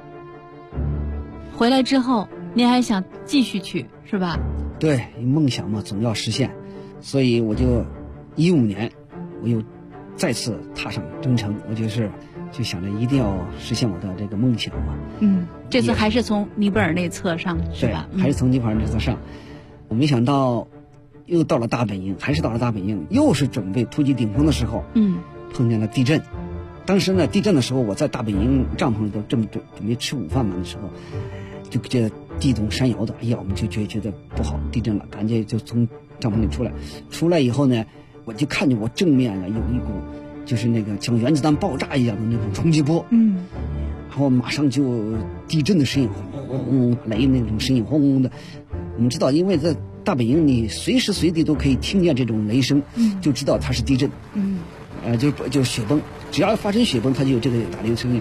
回来之后您还想继续去是吧？ 对，梦想嘛总要实现，所以我就15年我又再次踏上征程，我就想着一定要实现我的这个梦想嘛。 这次还是从尼泊尔内侧上是吧？ 对，还是从尼泊尔内侧上。我没想到又到了大本营，还是到了大本营，又是准备突击顶峰的时候，碰见了地震。当时呢，地震的时候，我在大本营帐篷里头准备吃午饭嘛的时候，就觉得地动山摇的，我们就觉得不好，地震了，赶紧就从帐篷里出来以后呢，我就看见我正面有一股就是那个像原子弹爆炸一样的那种冲击波，然后马上就地震的声音轰轰，雷那种声音轰轰的。我们知道，因为在大本营你随时随地都可以听见这种雷声，就知道它是地震。就是雪崩，只要发生雪崩，它就有这个打雷的声音。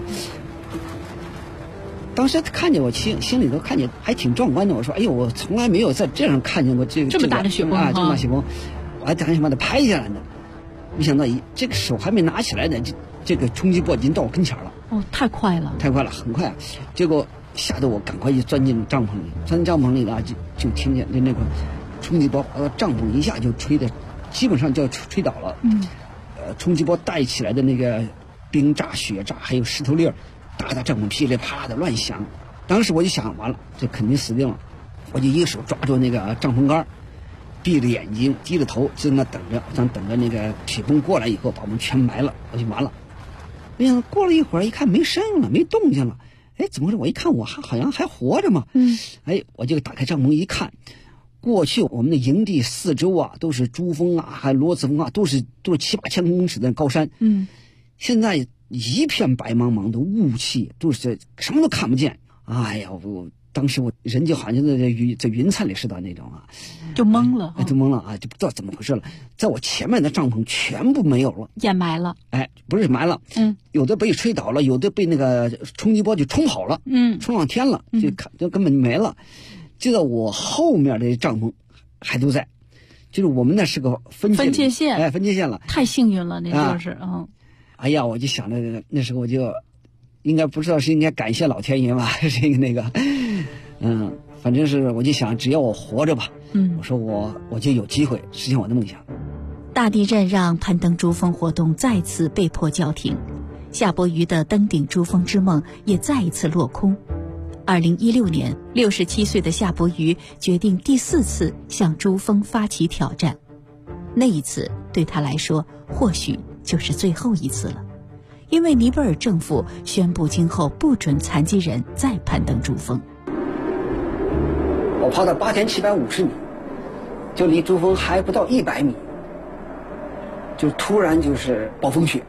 当时看见我心里头看见还挺壮观的，我说：“哎呦，我从来没有在这样看见过这么大的雪崩啊，这么大雪崩，我还打算把它拍下来呢。没想到这个手还没拿起来呢，这个冲击波已经到我跟前了。 太快了， 很快。结果吓得我赶快就钻进帐篷里，就听见那个冲击波把帐篷一下就吹的，基本上就要吹倒了。冲击波带起来的那个冰炸、雪炸，还有石头粒儿，打帐篷噼里啪啦的乱响。当时我就想，完了，这肯定死定了。我就一个手抓住那个帐篷杆，闭着眼睛，低着头，就在那等着，想等着那个雪崩过来以后把我们全埋了，我就完了。没想到过了一会儿，一看没声了，没动静了。怎么回事？我一看，我好像还活着嘛。我就打开帐篷一看，过去我们的营地四周啊都是珠峰啊，还有罗子峰啊，都是7-8千公尺的高山。现在一片白茫茫的雾气，都是什么都看不见。当时我人就好像在云彩里似的那种啊， 就懵了， 就懵了啊，就不知道怎么回事了。在我前面的帐篷全部没有了， 掩埋了。 不是埋了，有的被吹倒了，有的被那个冲击波就冲跑了，冲上天了，就根本没了。就在我后面的帐篷还都在，就是我们那是个分界线，分界线了， 太幸运了，那就是我就想着那时候我就应该不知道是应该感谢老天爷吧，这个那个，反正是我就想只要我活着吧，我说我就有机会实现我的梦想。 大地震让攀登珠峰活动再次被迫叫停，夏伯渝的登顶珠峰之梦也再一次落空。2016年，67岁的夏伯渝决定第4次向珠峰发起挑战，那一次对他来说或许就是最后一次了。因为尼泊尔政府宣布今后不准残疾人再攀登珠峰。 我跑到8750米，就离珠峰还不到100米，就突然就是暴风雪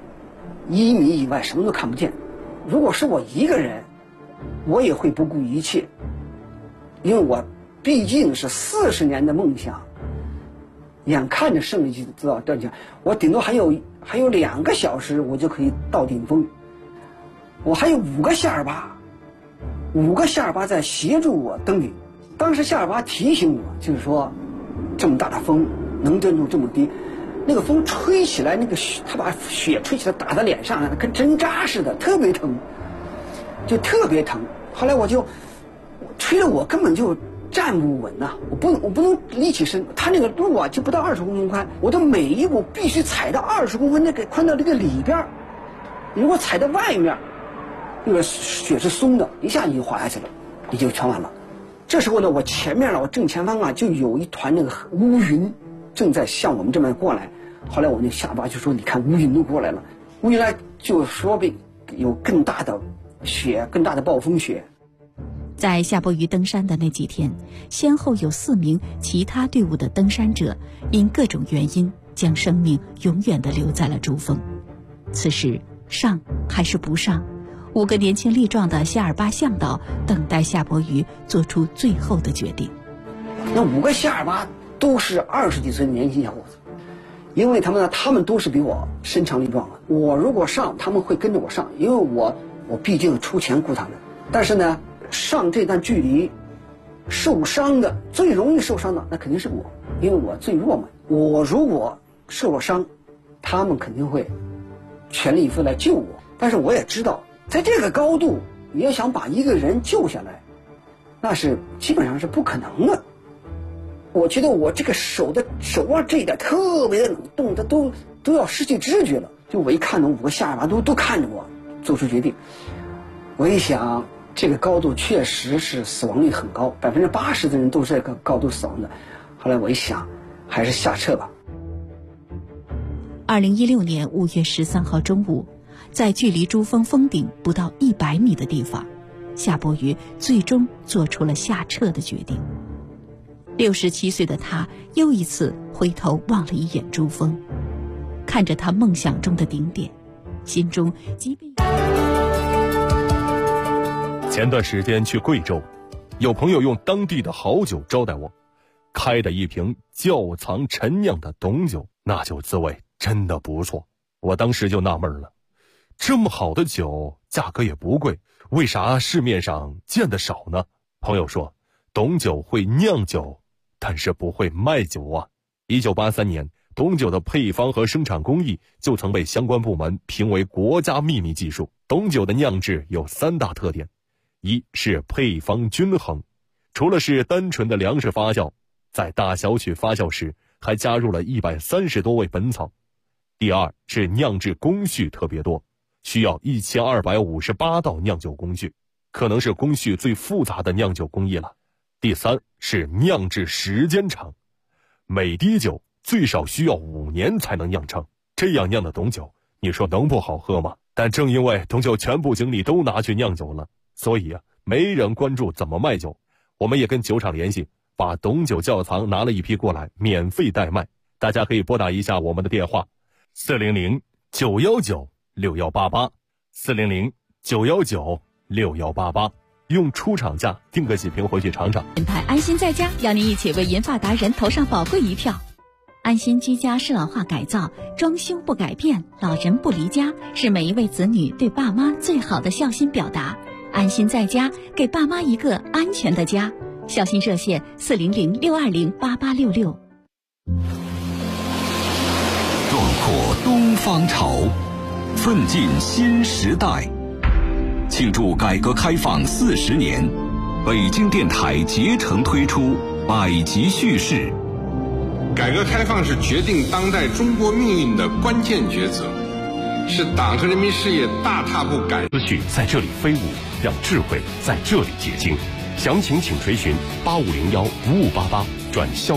，1米以外什么都看不见。如果是我一个人，我也会不顾一切，因为我毕竟是40年的梦想，眼看着胜利就知道这样，我顶多还有2个小时我就可以到顶峰。 我还有5个夏尔巴在协助我登顶。当时夏尔巴提醒我，就是说这么大的风能震度这么低，那个风吹起来，他把雪吹起来打在脸上，跟针扎似的，特别疼，就特别疼。后来我就吹得我根本就站不稳呐，我不能立起身。他那个路啊就不到20公分宽，我的每一步必须踩到20公分那个宽到这个里边，如果踩到外面，那个雪是松的，一下你就滑下去了，你就全完了。这时候呢，我前面我正前方啊就有一团那个乌云正在向我们这边过来。后来我那下巴就说：“你看乌云都过来了。”乌云来就说被有更大的雪，更大的暴风雪。 在夏伯渝登山的那几天，先后有4名其他队伍的登山者因各种原因将生命永远地留在了珠峰。此时上还是不上，5个年轻力壮的夏尔巴向导等待夏伯渝做出最后的决定。 那5个夏尔巴都是20几岁的年轻小伙子，因为他们都是比我身强力壮的。我如果上，他们会跟着我上，因为我毕竟出钱雇他们。但是呢，上这段距离受伤的最容易受伤的那肯定是我，因为我最弱嘛。我如果受了伤，他们肯定会全力以赴来救我。但是我也知道，在这个高度你要想把一个人救下来，那是基本上是不可能的。我觉得我这个手腕这一带特别的冷，冻得都要失去知觉了。就我一看到5个夏尔巴都看着我做出决定，我一想这个高度确实是死亡率很高，80%的人都是这个高度死亡的。后来我一想，还是下撤吧。 2016年5月13号中午，在距离珠峰峰顶不到100米的地方，夏伯渝最终做出了下撤的决定。67岁的他又一次回头望了一眼珠峰，看着他梦想中的顶点，心中即便…… 前段时间去贵州，有朋友用当地的好酒招待我，开的一瓶窖藏陈酿的董酒，那酒滋味真的不错。我当时就纳闷了，这么好的酒价格也不贵，为啥市面上见得少呢？朋友说，董酒会酿酒，但是不会卖酒啊。1983年，董酒的配方和生产工艺就曾被相关部门评为国家秘密技术。董酒的酿制有3大特点：一是配方均衡，除了是单纯的粮食发酵，在大小曲发酵时还加入了130多味本草。第二是酿制工序特别多，需要1258道酿酒工序，可能是工序最复杂的酿酒工艺了。第三是酿制时间长，每滴酒最少需要5年才能酿成，这样酿的董酒，你说能不好喝吗？但正因为董酒全部精力都拿去酿酒了，所以没人关注怎么卖酒。我们也跟酒厂联系，把董酒窖藏拿了一批过来，免费代卖。大家可以拨打一下我们的电话：400-919-6188 400-919-6188，用出厂价订个几瓶回去尝尝。 品牌安心在家邀您一起为银发达人投上宝贵一票。安心居家适老化改造，装修不改变，老人不离家，是每一位子女对爸妈最好的孝心表达。安心在家，给爸妈一个安全的家。孝心热线400-620-8866。 壮阔东方潮，奋进新时代。庆祝改革开放40年，北京电台竭诚推出百集叙事。 改革开放是决定当代中国命运的关键抉择，是党和人民事业大踏步改。 资讯在这里飞舞，让智慧在这里结晶。详情请垂询8501-5588转消。